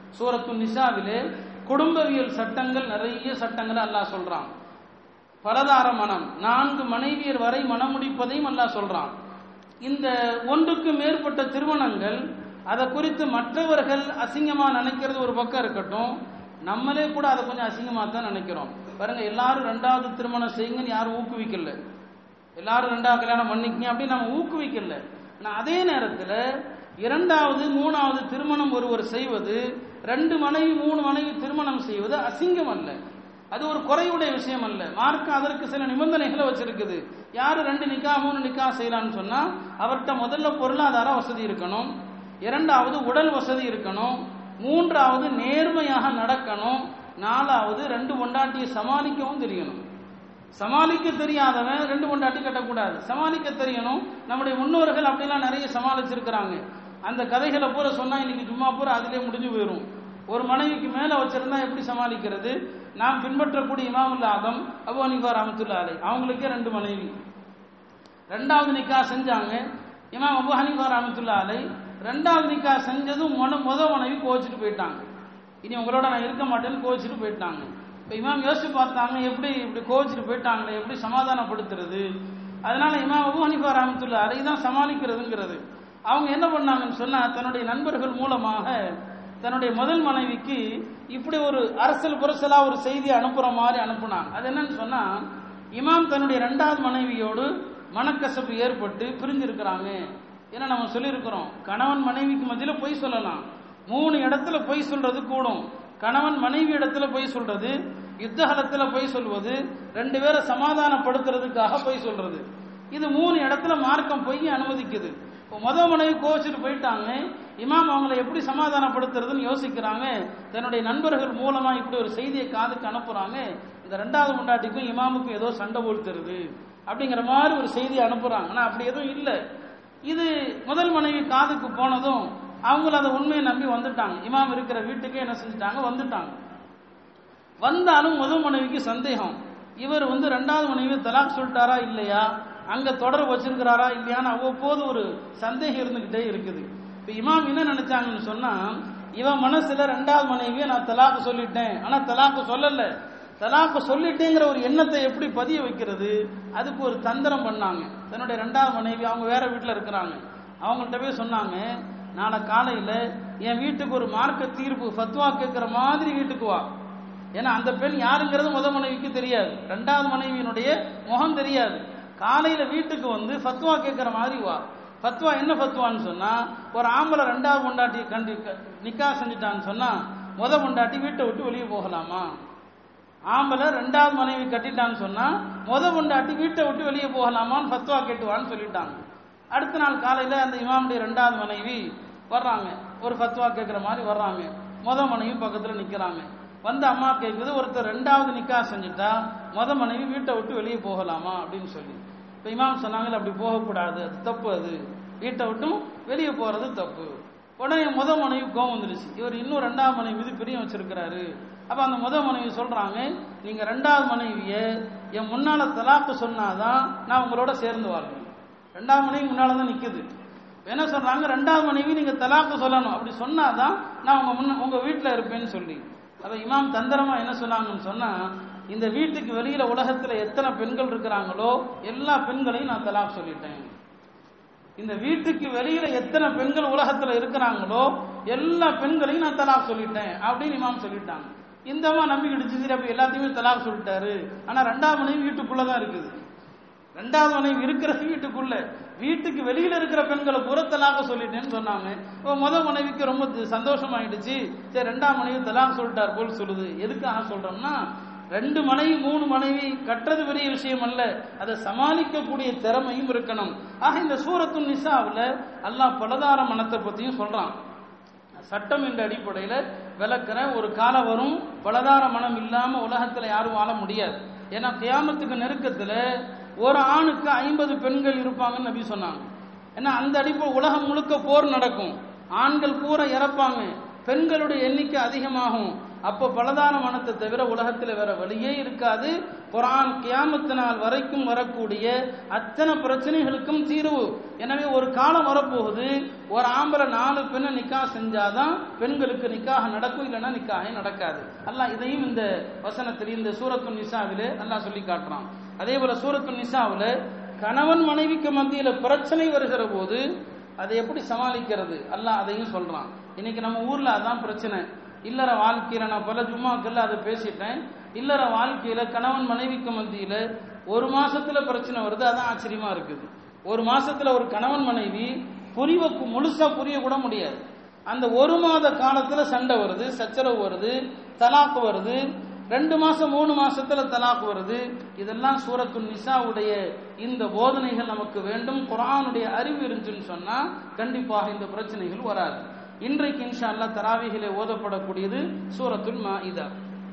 சூரத்து நிசாவிலே குடும்பவியல் சட்டங்கள் நிறைய சட்டங்களை அல்லாஹ் சொல்றான். பலதார மனம், நான்கு மனைவியர் வரை மனம் முடிப்பதையும் அல்லாஹ் சொல்றான். இந்த ஒன்றுக்கு மேற்பட்ட திருமணங்கள் அதை குறித்து மற்றவர்கள் அசிங்கமா நினைக்கிறது ஒரு பக்கம் இருக்கட்டும், நம்மளே கூட அதை கொஞ்சம் அசிங்கமா தான் நினைக்கிறோம். பாருங்க, எல்லாரும் ரெண்டாவது திருமணம் செய்யுங்கன்னு யாரும் ஊக்குவிக்கல, எல்லாரும் ரெண்டாவது கல்யாணம் பண்ணிக்கங்க அப்படின்னு நம்ம ஊக்குவிக்கல. ஆனால் அதே நேரத்தில் இரண்டாவது மூணாவது திருமணம் ஒருவர் செய்வது, ரெண்டு மனைவி மூணு மனைவி திருமணம் செய்வது அசிங்கம் அல்ல, அது ஒரு குறையுடைய விஷயம் அல்ல. மார்க்கம் அதற்கு சில நிபந்தனைகளை வச்சிருக்குது. யாரு ரெண்டு நிக்கா மூணு நிக்கா செய்யலான்னு சொன்னா அவர்கிட்ட முதல்ல பொருளாதார வசதி இருக்கணும், இரண்டாவது உடல் வசதி இருக்கணும், மூன்றாவது நேர்மையாக நடக்கணும், நாலாவது ரெண்டு பொண்டாட்டியை சமாளிக்கவும் தெரியணும். சமாளிக்க தெரியாதவன் ரெண்டு பொண்டாட்டி கட்டக்கூடாது, சமாளிக்க தெரியணும். நம்முடைய முன்னோர்கள் அப்படிலாம் நிறைய சமாளிச்சிருக்கிறாங்க. அந்த கதைகளை பூரா சொன்னா இன்னைக்கு சும்மா பூரா அதிலே முடிஞ்சு போயிடும். ஒரு மனைவிக்கு மேல வச்சிருந்தா எப்படி சமாளிக்கிறது? நாம் பின்பற்றக்கூடிய இமாமுல் ஆதம் அபூ ஹனீஃபா ரஹ்மத்துல்லாஹி அலைஹி அவங்களுக்கே ரெண்டு மனைவி. ரெண்டாவது நிக்கா செஞ்சாங்க. இமாம் அபூ ஹனீஃபா ரஹ்மத்துல்லாஹி அலைஹி ரெண்டாவது நிக்கா செஞ்சதும் முத மனைவி கோச்சிட்டு போயிட்டாங்க. இனி உங்களோட நான் இருக்க மாட்டேன்னு கோச்சிட்டு போயிட்டாங்க. இப்போ இமாம் யோசிச்சு பார்த்தாங்க, எப்படி இப்படி கோச்சிட்டு போயிட்டாங்களே, எப்படி சமாதானப்படுத்துறது? அதனால இமாம் அபூ ஹனீஃபா ரஹ்மத்துல்லாஹி அலைஹி தான் சமாளிக்கிறதுங்கிறது. அவங்க என்ன பண்ணாங்கன்னு சொன்னா, தன்னுடைய நண்பர்கள் மூலமாக தன்னுடைய முதல் மனைவிக்கு இப்படி ஒரு அரசல் புரசலா ஒரு செய்தியை அனுப்புற மாதிரி அனுப்புனாங்க. அது என்னன்னு சொன்னா, இமாம் தன்னுடைய ரெண்டாவது மனைவியோடு மனக்கசப்பு ஏற்பட்டு பிரிஞ்சிருக்கிறாங்க. ஏன்னா நம்ம சொல்லியிருக்கிறோம், கணவன் மனைவிக்கு மத்தியில பொய் சொல்லலாம், மூணு இடத்துல பொய் சொல்றது கூடும். கணவன் மனைவி இடத்துல பொய் சொல்றது, யுத்தகலத்துல பொய் சொல்வது, ரெண்டு பேரை சமாதானப்படுத்துறதுக்காக பொய் சொல்றது, இது மூணு இடத்துல மார்க்கம் பொய் அனுமதிக்குது. இப்போ முத மனைவி கோவிச்சுட்டு போயிட்டாங்க. இமாம் அவங்களை எப்படி சமாதானப்படுத்துறதுன்னு யோசிக்கிறாங்க. தன்னுடைய நண்பர்கள் மூலமா இப்படி ஒரு செய்தியை காதுக்கு அனுப்புறாங்க. இந்த ரெண்டாவது முண்டாட்டிக்கும் இமாமுக்கும் ஏதோ சண்டை போடுத்துறது அப்படிங்கிற மாதிரி ஒரு செய்தியை அனுப்புறாங்க. ஆனா அப்படி எதுவும் இல்லை. இது முதல் மனைவி காதுக்கு போனதும் அவங்களும் அதை உண்மையை நம்பி வந்துட்டாங்க. இமாம் இருக்கிற வீட்டுக்கே என்ன செஞ்சுட்டாங்க, வந்துட்டாங்க. வந்தாலும் முதல் மனைவிக்கு சந்தேகம், இவர் வந்து ரெண்டாவது மனைவி தலாக் சொல்லிட்டாரா இல்லையா, அங்க தொடர்பு வச்சிருக்கிறாரா இல்லையான்னு அவ்வப்போது ஒரு சந்தேகம் இருந்துகிட்டே இருக்குது. இப்ப இமாம் என்ன நினைச்சாங்கன்னு சொன்னா, இவன் மனசுல ரெண்டாவது மனைவியை நான் தலாக்கு சொல்லிட்டேன், ஆனா தலாக்கு சொல்லல, தலாக்கு சொல்லிட்டேங்கிற ஒரு எண்ணத்தை எப்படி பதிய வைக்கிறது, அதுக்கு ஒரு தந்திரம் பண்ணாங்க. தன்னுடைய ரெண்டாவது மனைவி அவங்க வேற வீட்டுல இருக்கிறாங்க, அவங்கள்ட்ட போய் சொன்னாங்க, நாளை காலையில என் வீட்டுக்கு ஒரு மார்க்க தீர்ப்பு ஃபத்வா கேட்கிற மாதிரி வீட்டுக்கு வா. ஏன்னா அந்த பெண் யாருங்கிறது முத மனைவிக்கு தெரியாது, ரெண்டாவது மனைவியினுடைய முகம் தெரியாது. காலையில வீட்டுக்கு வந்து ஃபத்வா கேட்கிற மாதிரி வா. ஃபத்வா என்ன ஃபத்வான்னு சொன்னா, ஒரு ஆம்பளை ரெண்டாவது பொண்டாட்டி கண்டி நிக்கா செஞ்சுட்டான்னு சொன்னா முத பொண்டாட்டி வீட்டை விட்டு வெளியே போகலாமா? ஆம்பளை ரெண்டாவது மனைவி கட்டிட்டான்னு சொன்னா முத பொண்டாட்டி வீட்டை விட்டு வெளியே போகலாமான்னு ஃபத்வா கேட்டுவான்னு சொல்லிட்டாங்க. அடுத்த நாள் காலையில அந்த இமாமுடைய ரெண்டாவது மனைவி வர்றாங்க, ஒரு ஃபத்வா கேட்கிற மாதிரி வர்றாங்க. முத மனைவி பக்கத்துல நிக்கிறாங்க. வந்து அம்மா கேட்குது, ஒருத்தர் ரெண்டாவது நிக்கா செஞ்சுட்டா முத மனைவி வீட்டை விட்டு வெளியே போகலாமா அப்படின்னு சொல்லி. இப்போ இமாம் சொன்னாங்க, அப்படி போகக்கூடாது, அது தப்பு, அது வீட்டை விட்டும் வெளியே போறது தப்பு. உடனே முத மனைவி கோவம் வந்துருச்சு, இவர் இன்னும் ரெண்டாவது மனைவி மீது பிரியம் வச்சிருக்கிறாரு. அப்ப அந்த முத மனைவி சொல்றாங்க, நீங்க ரெண்டாவது மனைவிய என் முன்னால தலாக்கு சொன்னாதான் நான் உங்களோட சேர்ந்து வாழ்வேன். ரெண்டாவது மனைவி முன்னாலதான் நிக்குது. என்ன சொல்றாங்க, ரெண்டாவது மனைவி நீங்க தலாக்கு சொல்லணும், அப்படி சொன்னாதான் நான் உங்க முன்ன உங்க வீட்டுல இருப்பேன்னு சொல்லி. அப்ப இமாம் தந்திரமா என்ன சொன்னாங்கன்னு சொன்னா, இந்த வீட்டுக்கு வெளியில உலகத்துல எத்தனை பெண்கள் இருக்கிறாங்களோ எல்லா பெண்களையும் நான் தலாக் சொல்லிட்டேன். இந்த வீட்டுக்கு வெளியில எத்தனை பெண்கள் உலகத்துல இருக்கிறாங்களோ எல்லா பெண்களையும் நான் தலாக் சொல்லிட்டேன் அப்படின்னு இமாம் சொல்லிட்டாங்க. இந்தமா நம்பிக்கிடுச்சு, சரி அப்ப எல்லாத்தையுமே தலாக் சொல்லிட்டாரு. ஆனா ரெண்டாவது மனைவி வீட்டுக்குள்ளதான் இருக்குது. ரெண்டாவது மனைவி இருக்கிற வீட்டுக்குள்ள, வீட்டுக்கு வெளியில இருக்கிற பெண்களை புற தலாக சொல்லிட்டேன்னு சொன்னாங்க. முத மனைவிக்கு ரொம்ப சந்தோஷமாயிடுச்சு, சரி ரெண்டாவது மனைவி தலாக் சொல்லிட்டார் போல் சொல்லுது. எதுக்காக சொல்றோம்னா, ரெண்டு மனைவி மூணு மனைவி கட்டுறது பெரிய விஷயம் அல்ல, அதை சமாளிக்கக்கூடிய திறமையும் இருக்கணும். ஆக இந்த சூரத்துன் நிசாவுல அல்லாஹ் பலதார மனத்தை பத்தியும் சொல்றான். சட்டம் என்ற அடிப்படையில விளக்குற ஒரு காலம் வரும், பலதார மனம் இல்லாம உலகத்துல யாரும் வாழ முடியாது. ஏன்னா கியாமத்துக்கு நெருக்கத்துல ஒரு ஆணுக்கு ஐம்பது பெண்கள் இருப்பாங்கன்னு நபி சொன்னாங்க. ஏன்னா அந்த அடிப்படை உலகம் முழுக்க போர் நடக்கும், ஆண்கள் பூரா இறப்பாங்க, பெண்களுடைய எண்ணிக்கை அதிகமாகும். அப்போ பலதான மனத்தை தவிர உலகத்தில் வேற வழியே இருக்காது. குர்ஆன் கியாமத்து நாள் வரைக்கும் வரக்கூடிய அத்தனை பிரச்சனைகளுக்கும் தீர்வு. எனவே ஒரு காலம் வரப்போகுது, ஒரு ஆம்பளை நாலு பெண்ணை நிக்கா செஞ்சாதான் பெண்களுக்கு நிக்காக நடக்கும், இல்லைன்னா நிக்காக நடக்காது. அல்லாஹ் இதையும் இந்த வசனத்தில் இந்த சூரத்துன் நிசாவிலே அல்லாஹ் சொல்லி காட்டுறான். அதே போல சூரத்துன் நிசாவில் கணவன் மனைவிக்கு மத்தியில பிரச்சனை வருகிற போது அதை எப்படி சமாளிக்கிறது அல்லாஹ் அதையும் சொல்றான். இன்னைக்கு நம்ம ஊர்ல அதான் பிரச்சனை. இல்லற வாழ்க்கையில நான் பல ஜும்மாக்கள்ல அதை பேசிட்டேன். இல்லற வாழ்க்கையில கணவன் மனைவிக்கு மத்தியில ஒரு மாசத்துல பிரச்சனை வருது. அதான் ஆச்சரியமா இருக்குது. ஒரு மாசத்துல ஒரு கணவன் மனைவி புரிவுக்கு முழுசா புரிய கூட முடியாது. அந்த ஒரு மாத காலத்துல சண்டை வருது, சச்சரவு வருது, தலாக்கு வருது. ரெண்டு மாசம் மூணு மாசத்துல தலாக் வருது. இதெல்லாம் சூரத்துன் நிசாவுடைய இந்த போதனைகள் நமக்கு வேண்டும். குர்ஆனுடைய அறிவு இருந்துச்சுன்னு சொன்னா கண்டிப்பாக இந்த பிரச்சனைகள் வராது. இன்றைக்கு இன்ஷா அல்லாஹ் தராவிஹிலே ஓதப்படக்கூடியது சூரத்துல் மாஇதா.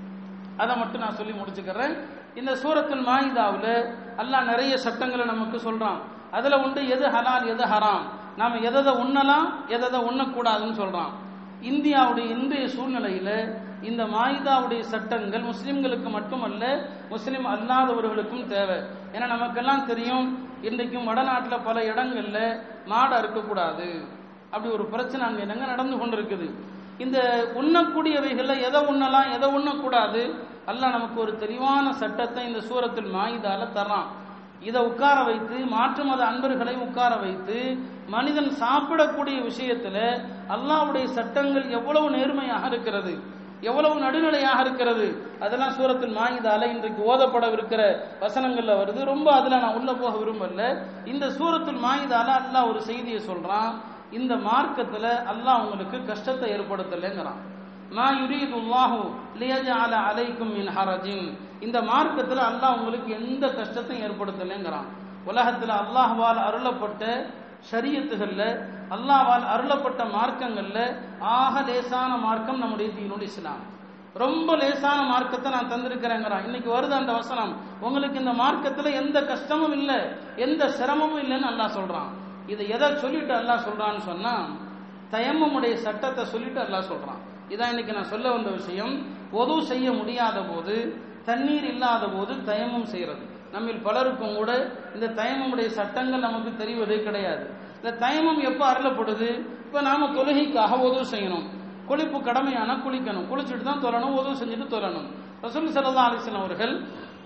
அதை மட்டும் நான் சொல்லி முடிச்சுக்கிறேன். இந்த சூரத்துல் மாஇதாவுல அல்லாஹ் நிறைய சட்டங்களை நமக்கு சொல்றான். அதுல உண்டு எது ஹலால் எது ஹராம், நாம எதை உண்ணலாம் எதை உண்ணக்கூடாதுன்னு சொல்றான். இந்தியாவுடைய இன்றைய சூழ்நிலையில இந்த மாயிதாவுடைய சட்டங்கள் முஸ்லிம்களுக்கு மட்டுமல்ல, முஸ்லிம் அல்லாதவர்களுக்கும் தேவை. ஏன்னா நமக்கெல்லாம் தெரியும், இன்றைக்கும் வடநாட்டில் பல இடங்கள்ல மாடு அறுக்கக்கூடாது, அப்படி ஒரு பிரச்சனை அங்க என்னங்க நடந்து கொண்டிருக்குது. இந்த உண்ணக்கூடியவைகள்ல எதை உண்ணலாம் எதை உண்ணக்கூடாது அல்லாஹ் நமக்கு ஒரு தெளிவான சட்டத்தை இந்த சூரத்துல் மாயிதால தர்றான். இதை உட்கார வைத்து மாற்று மத அன்பர்களை உட்கார வைத்து மனிதன் சாப்பிடக்கூடிய விஷயத்துல அல்லாஹ்வுடைய சட்டங்கள் எவ்வளவு நேர்மையாக இருக்கிறது, எவ்வளவு நடுநிலையாக இருக்கிறது, அதெல்லாம் சூரத்துல் மாயிதால இன்றைக்கு ஓதப்படவிருக்கிற வசனங்கள்ல வருது. ரொம்ப அதுல நான் உள்ள போக விரும்பல. இந்த சூரத்துல் மாயிதால அல்லாஹ் ஒரு செய்தியை சொல்றான். இந்த மார்க்கத்துல அல்லாஹ் உங்களுக்கு கஷ்டத்தை ஏற்படுத்தலைங்கிறான். மா யுரீதுல்லாஹு லியஜஅல அலைக்கும் மின் ஹரஜின். இந்த மார்க்கத்துல அல்லாஹ் உங்களுக்கு எந்த கஷ்டத்தையும் ஏற்படுத்தலைங்கிறான். உலகத்துல அல்லாஹ்வால் அருளப்பட்ட ஷரியத்துகள்ல அல்லாஹ்வால் அருளப்பட்ட மார்க்கங்கள்ல ஆக லேசான மார்க்கம் நம்முடைய தீனுல் இஸ்லாம். ரொம்ப லேசான மார்க்கத்தை நான் தந்திருக்கிறேங்கிறான். இன்னைக்கு வருது அந்த வசனம், உங்களுக்கு இந்த மார்க்கத்துல எந்த கஷ்டமும் இல்லை, எந்த சிரமமும் இல்லைன்னு அல்லாஹ் சொல்றான். இதை எதை சொல்லிட்டு அல்லாஹ் சொல்றான்னு சொன்னா, தயம்முடைய சட்டத்தை சொல்லிட்டு அல்லாஹ் சொல்றான். இதான் இன்னைக்கு நான் சொல்ல வந்த விஷயம். ஒது செய்ய முடியாத போது, தண்ணீர் இல்லாத போது தயமும் செய்யறது. நம்மில் பலருக்கும் கூட இந்த தயமுடைய சட்டங்கள் நமக்கு தெரிவதே கிடையாது. இந்த தயமம் எப்ப அருளப்படுது? இப்ப நாம தொழுகைக்காக ஒது செய்யணும், குளிப்பு கடமையான குளிக்கணும், குளிச்சுட்டு தான் தொழணும், ஒது செஞ்சுட்டு தொழணும். ரசூல் ஸல்லல்லாஹு அலைஹி வஸல்லம் அவர்கள்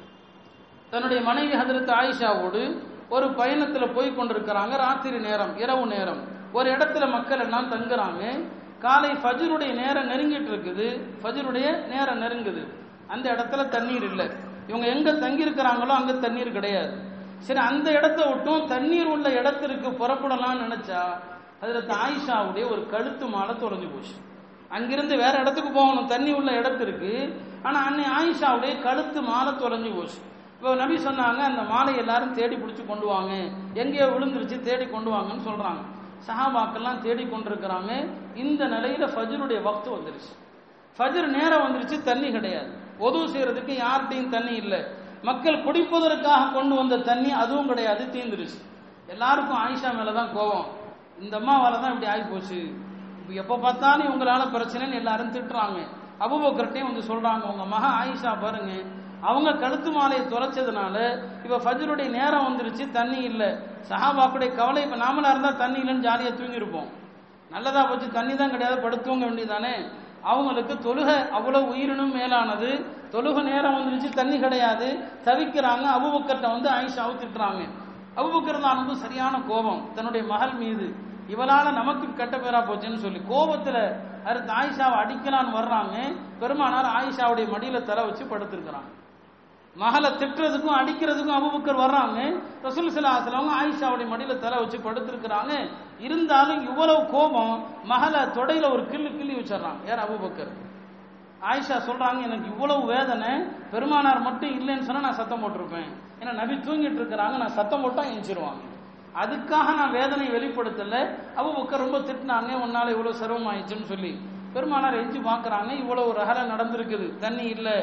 தன்னுடைய மனைவி ஹஜ்ரத் ஆயிஷாவோடு ஒரு பயணத்துல போய் கொண்டிருக்கிறாங்க. ராத்திரி நேரம், இரவு நேரம். ஒரு இடத்துல மக்கள் எல்லாம் தங்குறாங்க. காலை ஃபஜ்ருடைய நேரம் நெருங்கிட்டு இருக்குது. ஃபஜ்ருடைய நேரம் நெருங்குது. அந்த இடத்துல தண்ணீர் இல்லை. இவங்க எங்க தங்கி இருக்கிறாங்களோ அங்க தண்ணீர் கிடையாது. சரி, அந்த இடத்த விட்டும் தண்ணீர் உள்ள இடத்திற்கு புறப்படலாம்னு நினைச்சா ஹஜ்ரத் ஆயிஷாவுடைய ஒரு கழுத்து மாலை தொலைஞ்சு போச்சு. அங்கிருந்து வேற இடத்துக்கு போகணும், தண்ணி உள்ள இடத்திற்கு. ஆனா அன்னை ஆயிஷாவுடைய கழுத்து மாலை தொலைஞ்சு போச்சு. இப்போ நபி சொன்னாங்க, அந்த மாலை எல்லாரும் தேடி பிடிச்சி கொண்டு வாங்க, எங்கேயோ விழுந்துருச்சு, தேடி கொண்டு வாங்கன்னு சொல்றாங்க. சஹாபாக்கெல்லாம் தேடி கொண்டிருக்கிறாங்க. இந்த நிலையில ஃபஜ்ருடைய வக்து வந்துருச்சு. ஃபஜ்ர் நேரம் வந்துருச்சு, தண்ணி கிடையாது. ஒது செய்யறதுக்கு யார்கிட்டையும் தண்ணி இல்லை. மக்கள் குடிப்பதற்காக கொண்டு வந்த தண்ணி அதுவும் கிடையாது, தீர்ந்துருச்சு. எல்லாருக்கும் ஆயிஷா மேலதான் கோபம். இந்த அம்மாவால தான் இப்படி ஆகி போச்சு, எப்ப பார்த்தாலும் உங்களால பிரச்சனைன்னு எல்லாரும் திட்டுறாங்க. அபூபக்கர்ட்டையும் வந்து சொல்றாங்க, உங்க மகா ஆயிஷா பாருங்க, அவங்க கழுத்து மாலையை தொலைச்சதுனால இப்ப ஃபஜ்ருடைய நேரம் வந்துருச்சு, தண்ணி இல்லை. சஹாபாக்குடைய கவலை, இப்ப நாமளா இருந்தா தண்ணி இல்லைன்னு ஜாலியா தூங்கி இருப்போம். நல்லதா போச்சு, தண்ணி தான் கிடையாது, படுத்துவங்க வேண்டியதானே. அவங்களுக்கு தொழுகை அவ்வளவு உயிரினும் மேலானது. தொழுகை நேரம் வந்துருச்சு, தண்ணி கிடையாது, தவிக்கிறாங்க. அபூபக்கர்ட்ட வந்து ஆயிஷாவை திட்டுறாங்க. அபூபக்கர் தான் வந்து சரியான கோபம் தன்னுடைய மகள் மீது. இவளால நமக்கு கெட்ட பேரா போச்சுன்னு சொல்லி கோபத்துல அடுத்து ஆயிஷாவை அடிக்கலான்னு வர்றாங்க. பெருமானார் ஆயிஷாவுடைய மடியில தலை வச்சு படுத்திருக்கிறாங்க. மகளை திட்டுறதுக்கும் அடிக்கிறதுக்கும் அபூபக்கர் வர்றாங்க. ரசூல் ஸல்லல்லாஹு அலைஹி வஸல்லம் ஆயிஷாவுடைய மடியில தலை வச்சு படுத்திருக்கிறாங்க. இருந்தாலும் இவ்வளவு கோபம், மகளை தொடையில ஒரு கிள்ளு கிள்ளி வச்சிடறாங்க. யார்? அபூபக்கர். ஆயிஷா சொல்றாங்க, எனக்கு இவ்வளவு வேதனை, பெருமானார் மட்டும் இல்லைன்னு சொன்னா நான் சத்தம் போட்டிருப்பேன். ஏன்னா நபி தூங்கிட்டு இருக்கிறாங்க, நான் சத்தம் போட்டா எஞ்சிருவாங்க. அதுக்காக நான் வேதனை வெளிப்படுத்தல. அபூபக்கர் ரொம்ப திட்டினாங்க, உன்னால இவ்வளவு சிரமம் ஆயிடுச்சுன்னு சொல்லி. பெருமானார் எஞ்சி பாக்குறாங்க, இவ்வளவு ரகலை நடந்திருக்குது, தண்ணி இல்லை,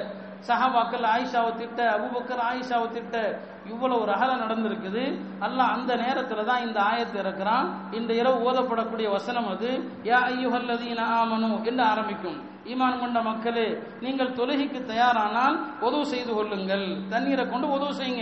சஹாபாக்கள் ஆயிஷாவை திட்ட, அபூபக்கர் ஆயிஷாவை திட்ட, இவ்வளவு ரகல நடந்திருக்குது. அல்லாஹ் அந்த நேரத்துல தான் இந்த ஆயத்தை இறக்குறான். இந்த இரவு ஓதப்படக்கூடிய வசனம் அது யா அய்யுஹல்லதீன ஆமனு என்று ஆரம்பிக்கும். ஈமான் கொண்ட மக்களே, நீங்கள் தொழுகைக்கு தயாரானால் உதவு செய்து கொள்ளுங்கள், தண்ணீரை கொண்டு உதவு செய்யுங்க.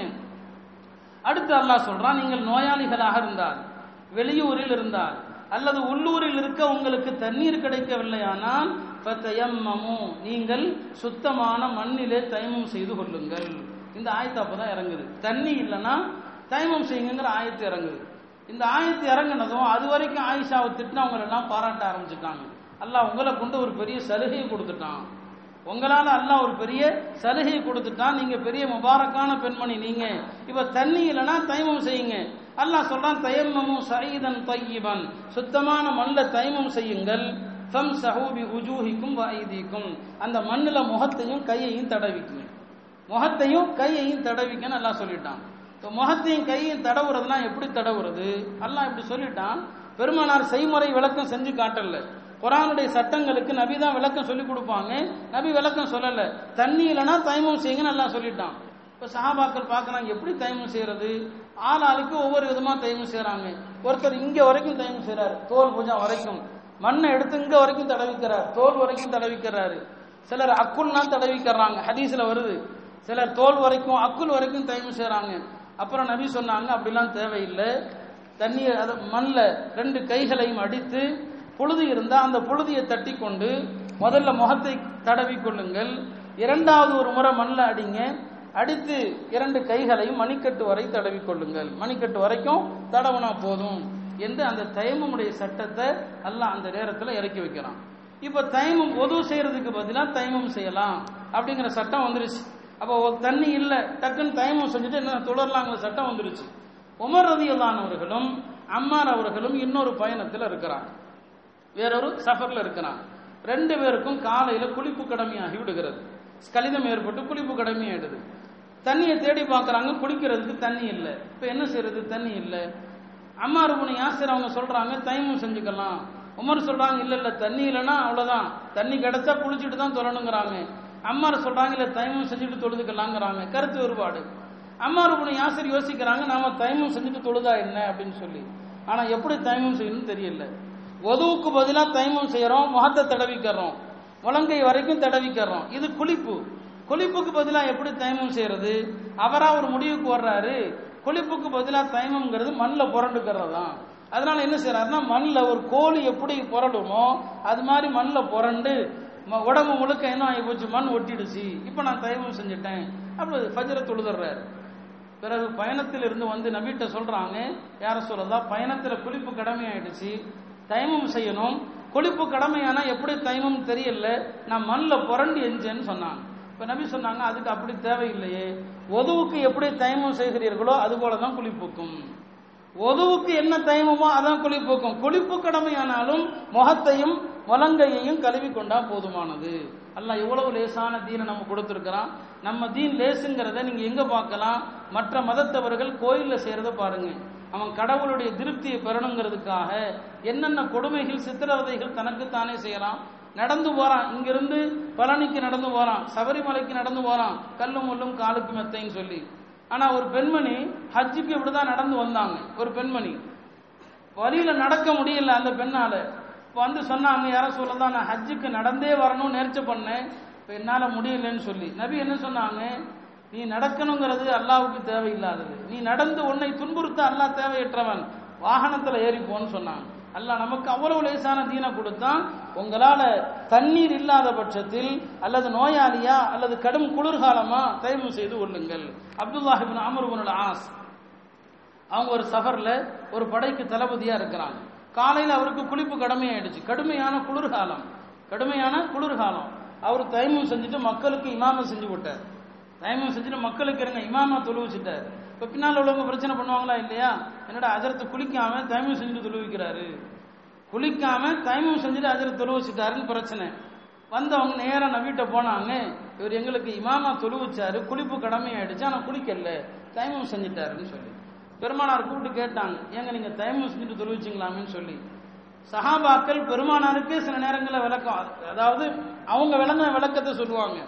அடுத்து அல்லாஹ் சொல்றான், நீங்கள் நோயாளிகளாக இருந்தால், வெளியூரில் இருந்தால் அல்லது உள்ளூரில் இருக்க உங்களுக்கு தண்ணீர் கிடைக்கவில்லையானால் ஃபதயம்மமு, நீங்கள் சுத்தமான மண்ணிலே தயமம் செய்து கொள்ளுங்கள். இந்த ஆயத்து அப்பதான் இறங்குது. தண்ணி இல்லைன்னா தயமம் செய்யுங்கிற ஆயத்து இறங்குது. இந்த ஆயத்து இறங்கினதும் அது வரைக்கும் ஆயிஷாவை திட்டினவங்க எல்லாம் பாராட்ட ஆரம்பிச்சுட்டாங்க. அல்லாஹ் உங்களை கொண்டு ஒரு பெரிய சலுகையை கொடுத்துட்டான், உங்களால அல்லாஹ் ஒரு பெரிய சலுகையை கொடுத்துட்டான், நீங்க பெரிய முபாரக்கான பெண்மணி, நீங்க இப்ப தண்ணி இல்லைன்னா தயமம் செய்யுங்க. அல்லாஹ் சொல்றான், தயம்மமு சயீதன் தய்யிபன், சுத்தமான மண்ணில தயமம் செய்யுங்கள். ஃபம்ஸஹு பிவுஜூஹிக்கும் வஐதீக்கும், அந்த மண்ணில முகத்தையும் கையையும் தடவிக்குங்க, முகத்தையும் கையையும் தடவிக்கன்னு அல்லாஹ் சொல்லிட்டான். முகத்தையும் கையையும் தடவுறதுனா எப்படி தடவுறது? அல்லாஹ் இப்படி சொல்லிட்டான். பெருமானார் செய்முறை விளக்கம் செஞ்சு காட்டல. குர்ஆனுடைய சட்டங்களுக்கு நபி தான் விளக்கம் சொல்லி கொடுப்பாங்க, நபி விளக்கம் சொல்லல. தண்ணி இல்லைன்னா தயமம் செய்யுங்கன்னு அல்லாஹ் சொல்லிட்டான். இப்போ சஹாபாக்கள் பார்க்கறாங்க, எப்படி தயமம் செய்யறது? ஆள் ஆளுக்கு ஒவ்வொரு விதமா தயமம் செய்யறாங்க. ஒருத்தர் இங்க வரைக்கும் தயமம் செய்யறாரு, தோல் பூஜா வரைக்கும், மண்ணை எடுத்து இங்க வரைக்கும் தடவிக்கிறார், தோல் வரைக்கும் தடவிக்கிறாரு. சிலர் அக்குல்னா தடவிக்கிறாங்க, ஹதீஸ்ல வருது. சிலர் தோல் வரைக்கும் அக்குல் வரைக்கும் தயமம் செய்யறாங்க. அப்புறம் நபி சொன்னாங்க, அப்படிலாம் தேவையில்லை. தண்ணியை அதை மண்ணில் ரெண்டு கைகளையும் அடித்து புழுதி இருந்தா அந்த புழுதியை தட்டி கொண்டு முதல்ல முகத்தை தடவி கொள்ளுங்கள், இரண்டாவது ஒரு முறை மண்ணில் அடிங்க, அடித்து இரண்டு கைகளையும் மணிக்கட்டு வரை தடவி கொள்ளுங்கள், மணிக்கட்டு வரைக்கும் தடவுனா போதும் என்று அந்த தயமுடைய சட்டத்தை அல்லாஹ் அந்த நேரத்தில் இறக்கி வைக்கிறான். இப்ப தயமம் உதவு செய்யறதுக்கு பதிலாக தயமம் செய்யலாம் அப்படிங்கிற சட்டம் வந்துருச்சு. அப்போ தண்ணி இல்லை, டக்குன்னு தயமம் செஞ்சுட்டு என்ன தொடரலாங்கிற சட்டம் வந்துருச்சு. உமர் ரலியல்லாஹு அவர்களும் அம்மார் அவர்களும் இன்னொரு பயணத்தில் இருக்கிறாங்க, வேறொரு சஃபர்ல இருக்கிறாங்க. ரெண்டு பேருக்கும் காலையில குளிப்பு கடமையாகி விடுகிறது, கலிதம் ஏற்பட்டு குளிப்பு கடமையாயிடுது. தண்ணியை தேடி பார்க்கறாங்க, குளிக்கிறதுக்கு தண்ணி இல்லை. இப்ப என்ன செய்யறது? தண்ணி இல்லை. அம்மார் இப்னு யாசிர் அவங்க சொல்றாங்க, தயமம் செஞ்சுக்கலாம். உமர் சொல்றாங்க, இல்ல இல்ல தண்ணி இல்லைன்னா அவ்வளவுதான், தண்ணி கிடைச்சா குளிச்சுட்டு தான் தொழணுங்கிறாங்க. அம்மார் சொல்றாங்க, இல்ல தயமம் செஞ்சுட்டு தொழுதுக்கலாங்கிறாங்க. கருத்து வேறுபாடு. அம்மார் இப்னு யாசிர் யோசிக்கிறாங்க, நாம தயமம் செஞ்சுட்டு தொழுதா என்ன அப்படின்னு சொல்லி. ஆனா எப்படி தயமம் செய்யணும்னு தெரியல. ஒதுவுக்கு பதிலாக தயமம் செய்யறோம், முகத்தை தடவிக்கிறோம், முழங்கை வரைக்கும் தடவிக்கிறோம், இது குளிப்பு. குளிப்புக்கு பதிலாக எப்படி தயமம் செய்யறது? அவரா ஒரு முடிவுக்கு வர்றாரு, குளிப்புக்கு பதிலாக தயமம்ங்கிறது மண்ணில் புரண்டுக்கிறது தான். அதனால என்ன செய்யறாருன்னா, மண்ணில் ஒரு கோழி எப்படி புரடுமோ அது மாதிரி மண்ணில் புரண்டு உடம்பு முழுக்க என்ன ஆகி போச்சு, மண் ஒட்டிடுச்சு, இப்ப நான் தயமம் செஞ்சுட்டேன் அப்படி ஃபஜ்ர தொழுதுறாரு. பிறகு பயணத்தில் இருந்து வந்து நபிட்ட சொல்றாங்க, யார சொல்லலாம், பயணத்துல குளிப்பு கடமை ஆயிடுச்சு, தயமம் செய்யணும், குளிப்பு கடமையானா எப்படி தயமம் தெரியல, நான் மண்ணில் புரண்டு எஞ்சேன்னு சொன்னாங்க. இப்ப நபி சொன்னாங்க, அதுக்கு அப்படி தேவையில்லையே, ஒதுவுக்கு எப்படி தயமம் செய்கிறீர்களோ அது போலதான் குளிப்புக்கும். ஒதுவுக்கு என்ன தயமமோ அதான் குளிப்புக்கும். குளிப்பு கடமையானாலும் முகத்தையும் முழங்கையையும் கழுவி கொண்டா போதுமானது. அல்லாஹ் எவ்வளவு லேசான தீனை நம்ம கொடுத்துருக்கிறான். நம்ம தீன் லேசுங்கிறத நீங்க எங்க பார்க்கலாம்? மற்ற மதத்தவர்கள் கோயில்ல செய்யறத பாருங்க. அவன் கடவுளுடைய திருப்தியை பெறணுங்கிறதுக்காக என்னென்ன கொடுமைகள் சித்திரவதைகள் தனக்கு தானே செய்யறான். நடந்து போறான், இங்கிருந்து பழனிக்கு நடந்து போறான், சபரிமலைக்கு நடந்து போறான், கல்லும் முள்ளும் காலுக்கு மெத்தைன்னு சொல்லி. ஆனா ஒரு பெண்மணி ஹஜ்ஜுக்கு இப்படிதான் நடந்து வந்தாங்க. ஒரு பெண்மணி வழியில நடக்க முடியல அந்த பெண்ணால. வந்து சொன்னாங்க, யார சொல்லதான், நான் ஹஜ்ஜுக்கு நடந்தே வரணும்னு நேர்ச்சை பண்ணேன், இப்ப என்னால முடியலன்னு சொல்லி. நபி என்ன சொன்னாங்க, நீ நடக்கணுங்கிறது அல்லாவுக்கு தேவையில்லாதது, நீ நடந்து உன்னை துன்புறுத்த அல்லாஹ் தேவையற்றவன், வாகனத்துல ஏறிப்போன்னு சொன்னாங்க. அல்லாஹ் நமக்கு அவ்வளவு லேசான தீனை கொடுத்தான். உங்களால தண்ணீர் இல்லாத பட்சத்தில் அல்லது நோயாளியா அல்லது கடும் குளிர்காலமா தயமம் செய்து கொள்ளுங்கள். Abdullah ibn Amr ibn As அவங்க ஒரு சஃபர்ல ஒரு படைக்கு தளபதியா இருக்கிறாங்க. காலையில் அவருக்கு குளிப்பு கடமையாயிடுச்சு, கடுமையான குளிர்காலம், கடுமையான குளிர்காலம். அவர் தயமம் செஞ்சுட்டு மக்களுக்கு இமாம செஞ்சு விட்டார். தயமம் செஞ்சுட்டு மக்களுக்கு இருங்க இமாமா தொழுவிச்சுட்டார். இப்போ பின்னால் உள்ளவங்க பிரச்சனை பண்ணுவாங்களா இல்லையா, என்னோட அஜரத்தை குளிக்காம தயமம் செஞ்சுட்டு தொழுவிக்கிறாரு, குளிக்காம தயமம் செஞ்சுட்டு அஜரத்தை தொழுவிச்சுட்டாருன்னு பிரச்சனை. வந்தவங்க நேரம் நபிட்ட போனாங்க, இவர் எங்களுக்கு இமாமா தொழுவிச்சாரு, குளிப்பு கடமையாயிடுச்சு, ஆனால் குளிக்கல, தயமம் செஞ்சுட்டாருன்னு சொல்லி. பெருமானார் கூப்பிட்டு கேட்டாங்க, ஏங்க நீங்க தயமம் செஞ்சுட்டு தொழுவிச்சிங்களாமேன்னு சொல்லி. சஹாபாக்கள் பெருமானாருக்கே சில நேரங்களில் விளக்கம், அதாவது அவங்க விளங்கின விளக்கத்தை சொல்லுவாங்க.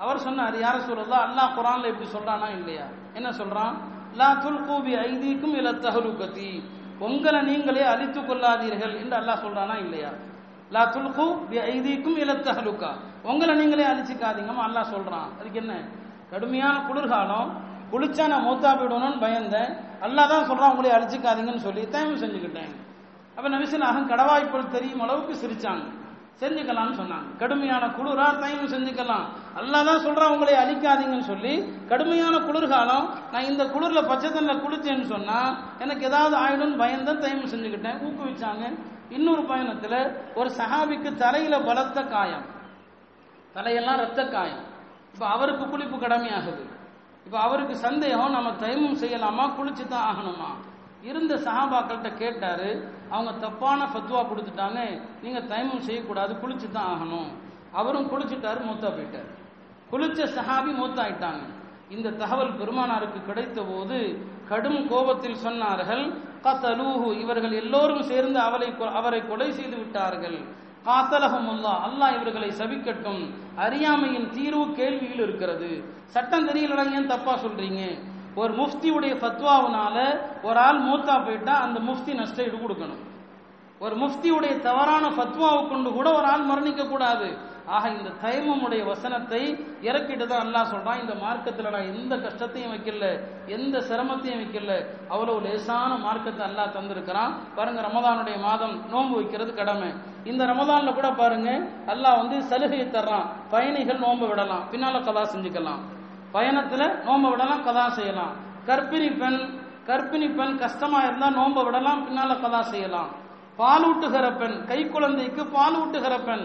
அவர் சொன்னார், யார சொல்லலாம், அல்லாஹ் குர்ஆன்ல இப்படி சொல்றானா இல்லையா? என்ன சொல்றான்? லா துல்கு பி ஐதீக்கும் இல தஹலுகதி, உங்களை நீங்களே அழித்துக் கொள்ளாதீர்கள் என்று அல்லாஹ் சொல்றானா இல்லையா? லா துல்கு பி ஐதீக்கும் இல தஹலுகா, உங்களை நீங்களே அழிச்சிக்காதீங்க அல்லாஹ் சொல்றான். அதுக்கு என்ன? கடுமையான குளிர்காலம், குளிச்சா நான் மூத்தா போயிடணும்னு பயந்தேன், அல்லாஹ் தான் சொல்றான் உங்களை அழிச்சிக்காதீங்கன்னு சொல்லி தயவு செஞ்சுக்கிட்டேன். அப்ப நபிசுல்லாஹ் கடவாய்ப்பொருள் தெரியும் அளவுக்கு சிரிச்சாங்க. செஞ்சுக்கலாம்னு சொன்னாங்க. கடுமையான குளிரா தயவு செஞ்சுக்கலாம், அல்லாஹ் தான் சொல்றான் உங்களை அழிக்காதீங்கன்னு சொல்லி கடுமையான குளிர்காலம், நான் இந்த குளிர்ல பச்சை தண்ணில் குளிச்சேன்னு சொன்னா எனக்கு ஏதாவது ஆயிடும்னு பயந்தான் தயவு செஞ்சுக்கிட்டேன், ஊக்குவிச்சாங்க. இன்னொரு பயணத்துல ஒரு சஹாபிக்கு தலையில பலத்த காயம், தலையெல்லாம் ரத்த காயம். இப்ப அவருக்கு குளிப்பு கடமையாகுது. இப்ப அவருக்கு சந்தேகம், நம்ம தயமும் செய்யலாமா குளிச்சு தான் ஆகணுமா? இருந்த சஹாபாக்கள்கிட்ட கேட்டாரு, அவங்க தப்பான ஃபத்வா கொடுத்துட்டாங்க, நீங்க தயமும் செய்யக்கூடாது குளிச்சு தான் ஆகணும். அவரும் குளிச்சுட்டாரு, மூத்தா போயிட்டார். குளிச்ச சஹாபி மூத்தாயிட்டாங்க. இந்த தகவல் பெருமானாருக்கு கிடைத்த போது கடும் கோபத்தில் சொன்னார்கள், கத்தலூஹு, இவர்கள் எல்லோரும் சேர்ந்து அவரை அவரை கொலை செய்து விட்டார்கள். காத்தலஹுமுல்லாஹ், அல்லாஹ் இவர்களை சபிக்கட்டும். அறியாமையின் தீர்வு கேள்வியில் இருக்கிறது. சட்டம் தெரியலடா, ஏன் தப்பா சொல்றீங்க? ஒரு முஃப்தியுடைய ஃபத்வாவுனால ஒரு ஆள் மூத்தா போயிட்டா அந்த முஃப்தி நஷ்ட ஈடு கொடுக்கணும். ஒரு முஃப்தியுடைய தவறான ஃபத்வாவை கொண்டு கூட ஒரு ஆள் மரணிக்க கூடாது. ஆக இந்த தயமுடைய வசனத்தை இறக்கிட்டு தான் அல்லாஹ் சொல்றான், இந்த மார்க்கத்துல நான் எந்த கஷ்டத்தையும் வைக்கல, எந்த சிரமத்தையும் வைக்கல, அவ்வளவு லேசான மார்க்கத்தை அல்லாஹ் தந்திருக்கிறான். பாருங்க, ரமதானுடைய மாதம் நோன்பு வைக்கிறது கடமை. இந்த ரமதான்ல கூட பாருங்க அல்லாஹ் வந்து சலுகையை தர்றான். பயணிகள் நோன்பு விடலாம், பின்னால கதா செஞ்சுக்கலாம். பயணத்துல நோன்பு விடலாம், கதா செய்யலாம். கர்ப்பிணி பெண் கர்ப்பிணி பெண் கஷ்டமா இருந்தா நோன்பு விடலாம், பின்னால கதா செய்யலாம். பாலூட்டுகிற பெண், கை குழந்தைக்கு பாலூட்டுகிற பெண்,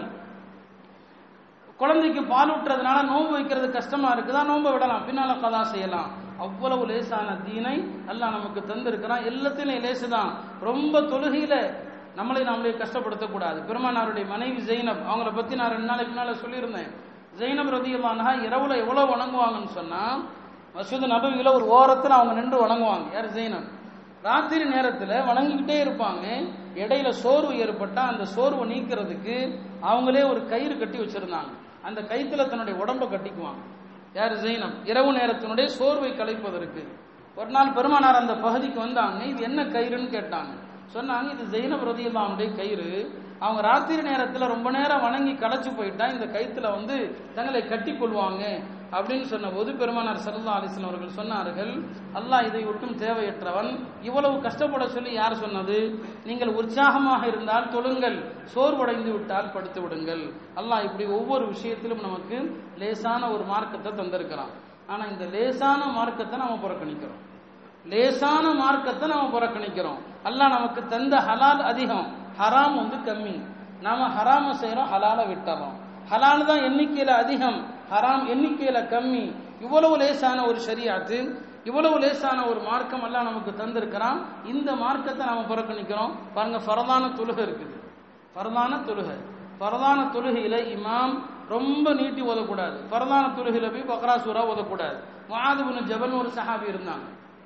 குழந்தைக்கு பால் ஊட்டுறதுனால நோன்பு வைக்கிறது கஷ்டமா இருக்குதா, நோன்பு விடலாம், பின்னால கதா செய்யலாம். அவ்வளவு லேசான தீனை அல்லாஹ் நமக்கு தந்திருக்கிறான். எல்லாத்திலையும் லேசுதான். ரொம்ப தொழுகையில நம்மளை நம்மளே கஷ்டப்படுத்தக்கூடாது. பெருமானாருடைய மனைவி ஜெய்னப், அவங்கள பத்தி நான் ரெண்டு நாளைக்கு முன்னால சொல்லியிருந்தேன். ஜெய்னப் ரலியல்லாஹு அன்ஹா இரவுல எவ்வளவு வணங்குவாங்கன்னு சொன்னா, மஸ்ஜித் நபவியில ஒரு ஓரத்துல அவங்க நின்று வணங்குவாங்க. யார்? ஜெய்னப். ராத்திரி நேரத்துல வணங்கிக்கிட்டே இருப்பாங்க. இடையில சோர்வு ஏற்பட்டா அந்த சோர்வை நீக்கிறதுக்கு அவங்களே ஒரு கயிறு கட்டி வச்சிருந்தாங்க. அந்த கயித்துல தன்னுடைய உடம்ப கட்டிக்குவாங்க. யார்? ஜெய்னப். இரவு நேரத்தினுடைய சோர்வை கலைப்பதற்கு. ஒரு நாள் பெருமானார் அந்த பகுதிக்கு வந்தாங்க. இது என்ன கயிறுன்னு கேட்டாங்க. சொன்னாங்க, இது ஜெய்னப் ரலியல்லாஹு அன்ஹுடைய கயிறு. அவங்க ராத்திரி நேரத்துல ரொம்ப நேரம் வணங்கி களைச்சு போயிட்டா இந்த கயித்துல வந்து தங்களை கட்டி கொள்வாங்க அப்படின்னு சொன்ன போது பெருமானார் ஸல்லல்லாஹு அலைஹி வஸல்லம் அவர்கள் சொன்னார்கள், அல்லாஹ் இதை ஒட்டும் தேவையற்றவன். இவ்வளவு கஷ்டப்பட சொல்லி யார் சொன்னது? நீங்கள் உற்சாகமாக இருந்தால் தொழுங்கள், சோர்வடைந்து விட்டால் படுத்து விடுங்கள். அல்லாஹ் இப்படி ஒவ்வொரு விஷயத்திலும் நமக்கு லேசான ஒரு மார்க்கத்தை தந்திருக்கிறான். ஆனா இந்த லேசான மார்க்கத்தை நாம புறக்கணிக்கிறோம். லேசான மார்க்கத்தை நாம புறக்கணிக்கிறோம். அல்லாஹ் நமக்கு தந்த ஹலால் அதிகம், ஹராம் வந்து கம்மி. நாம ஹராம செய்யறோம், ஹலால விட்டுறோம். ஹலால் தான் எண்ணிக்கையில அதிகம், ஹராம் எண்ணிக்கையில கம்மி. இவ்வளவு லேசான ஒரு ஷரியாத்து, இவ்வளவு லேசான ஒரு மார்க்கம் எல்லாம் நமக்கு தந்திருக்கிறான். இந்த மார்க்கத்தை நாம புறக்கணிக்கிறோம். பாருங்க, ஃபரதான தொழுகை இருக்குது. ஃபரதான தொழுகை ஃபரதான தொழுகையில இமாம் ரொம்ப நீட்டி ஓதக்கூடாது. ஃபரதான தொழுகையில போய் பக்ரா சூரா ஓதக்கூடாது. முஆத் இப்னு ஜபல் ஒரு சஹாபி இருந்தாங்க.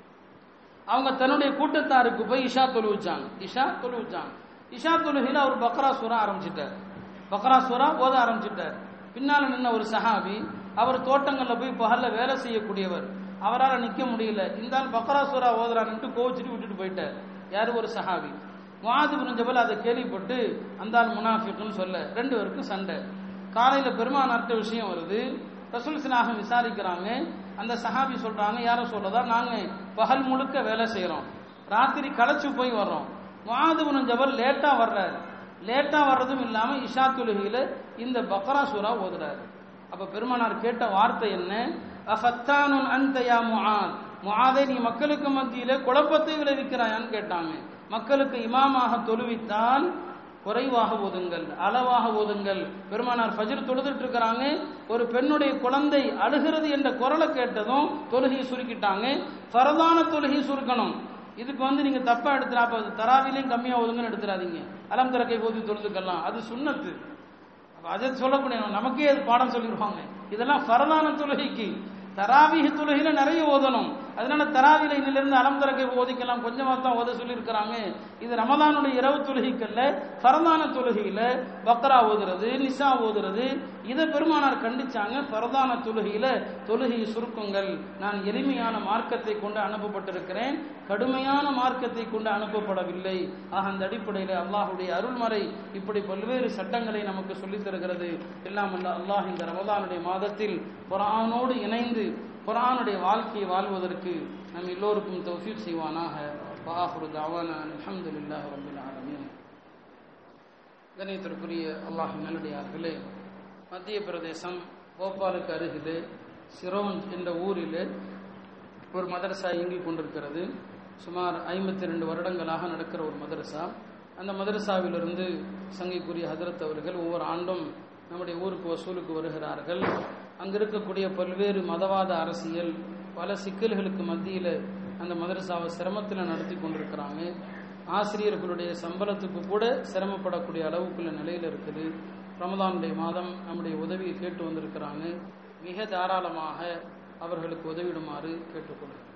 அவங்க தன்னுடைய கூட்டத்தாருக்கு போய் இஷா தொழுவிச்சாங்க. இஷா தொழுவிச்சாங்க. இஷா தொழுகையில அவர் பக்ரா சூரா ஆரம்பிச்சிட்டார். பக்ரா சூரா ஓத ஆரம்பிச்சிட்டார். பின்னால நின்ன ஒரு சஹாபி, அவர் தோட்டங்கள்ல போய் பகல்ல வேலை செய்யக்கூடியவர், அவரால் நிக்க முடியல, இந்த ஆள் பக்ரா சூரா ஓதுறான்ட்டு கோவிச்சுட்டு விட்டுட்டு போயிட்டார். யாரு? ஒரு சஹாபி. முஆத் இப்னு ஜபல் அதை கேள்விப்பட்டு அந்த ஆள் முனாஃபிக்னு சொல்ல ரெண்டு பேருக்கும் சண்டை. காலையில பெருமானார்ட்ட விஷயம் வருது. ரசூல் ஸல்லல்லாஹு அலைஹி விசாரிக்கிறாங்க. அந்த சஹாபி சொல்றாங்க, யார சொல்லதா, நாங்க பகல் முழுக்க வேலை செய்யறோம், ராத்திரி களைச்சு போய் வர்றோம். முஆத் இப்னு ஜபல் லேட்டா வர்றாரு. லேட்டா வர்றதும் இல்லாம இஷா தொழுகையில இந்த பக்ரா சூரா ஓதுறாரு. அப்ப பெருமானார் கேட்ட வார்த்தை என்ன? அஃபத்தானுன் அன்த யா முஆத், முஆதே நீ மக்களுக்கு மத்தியில குழப்பத்தை விளைவிக்கிறாயான்னு கேட்டாங்க. மக்களுக்கு இமாமாக தொழுவித்தால் குறைவாக ஓதுங்கள், அளவாக ஓதுங்கள். பெருமானார் ஃபஜ்ர் தொழுதுட்டு இருக்கிறாங்க. ஒரு பெண்ணுடைய குழந்தை அழுகிறது என்ற குரலை கேட்டதும் தொழுகையை சுருக்கிட்டாங்க. ஃபரதான தொழுகையை சுருக்கணும். இதுக்கு வந்து நீங்க தப்பா எடுத்துறா, தராவிலையும் கம்மியா ஒதுங்கன்னு எடுத்துறாதீங்க. அலம் திறக்கை ஓதி தொழுதுக்கலாம், அது சுன்னத்து. அதை சொல்லக்கூடிய நமக்கே அது பாடம் சொல்லிடுவாங்க. இதெல்லாம் ஃபரதான தொழுகைக்கு. தராவீஹ் தொழுகையில நிறைய ஓதணும். அதனால தராவில இன்னிலிருந்து அலம் தரக்கை ஓதிக்கலாம், கொஞ்சமாக தான் ஓத சொல்லி இருக்கிறாங்க. இது ரமதானுடைய இரவு தொழுகைக்கல்ல, ஃபரதான தொழுகையில பக்ரா ஓதுறது, நிசா ஓதுறது, இதை பெருமானார் கண்டிச்சாங்க. ஃபரதான தொழுகையில தொழுகையை சுருக்குங்கள், நான் எளிமையான மார்க்கத்தை கொண்டு அனுப்பப்பட்டிருக்கிறேன், கடுமையான மார்க்கத்தை கொண்டு அனுப்பப்படவில்லை. ஆக அந்த அடிப்படையில் அல்லாஹுடைய அருள்மறை இப்படி பல்வேறு சட்டங்களை நமக்கு சொல்லித் தருகிறது. எல்லாம் அல்ல அல்லாஹ் இந்த ரமதானுடைய மாதத்தில் குர்ஆனோடு இணைந்து குர்ஆனுடைய வாழ்க்கையை வாழ்வதற்கு நம் எல்லோருக்கும் தௌஃபீக் செய்வானாக. வஆஹிரு தஅவானா அல்ஹம்துலில்லாஹி ரப்பில் ஆலமீன். கண்ணியத்திற்குரிய அல்லாஹ் நல்லடியார்களே, மத்திய பிரதேசம் போபாலுக்கு அருகிலே சிரோன் என்ற ஊரிலே ஒரு மதரசா இயங்கிக் கொண்டிருக்கிறது. சுமார் ஐம்பத்தி ரெண்டு வருடங்களாக நடக்கிற ஒரு மதரசா. அந்த மதரசாவிலிருந்து சங்கைக்குரிய ஹதரத் அவர்கள் ஒவ்வொரு ஆண்டும் நம்முடைய ஊருக்கு வசூலுக்கு வருகிறார்கள். அங்கு இருக்கக்கூடிய பல்வேறு மதவாத அரசியல் பல சிக்கல்களுக்கு மத்தியில் அந்த மதரசாவை சிரமத்தில் நடத்தி கொண்டிருக்கிறாங்க. ஆசிரியர்களுடைய சம்பளத்துக்கு கூட சிரமப்படக்கூடிய அளவுக்குள்ள நிலையில் இருக்குது. ரமதானுடைய மாதம் நம்முடைய உதவியை கேட்டு வந்திருக்கிறாங்க. மிக தாராளமாக அவர்களுக்கு உதவிடுமாறு கேட்டுக்கொள்கிறேன்.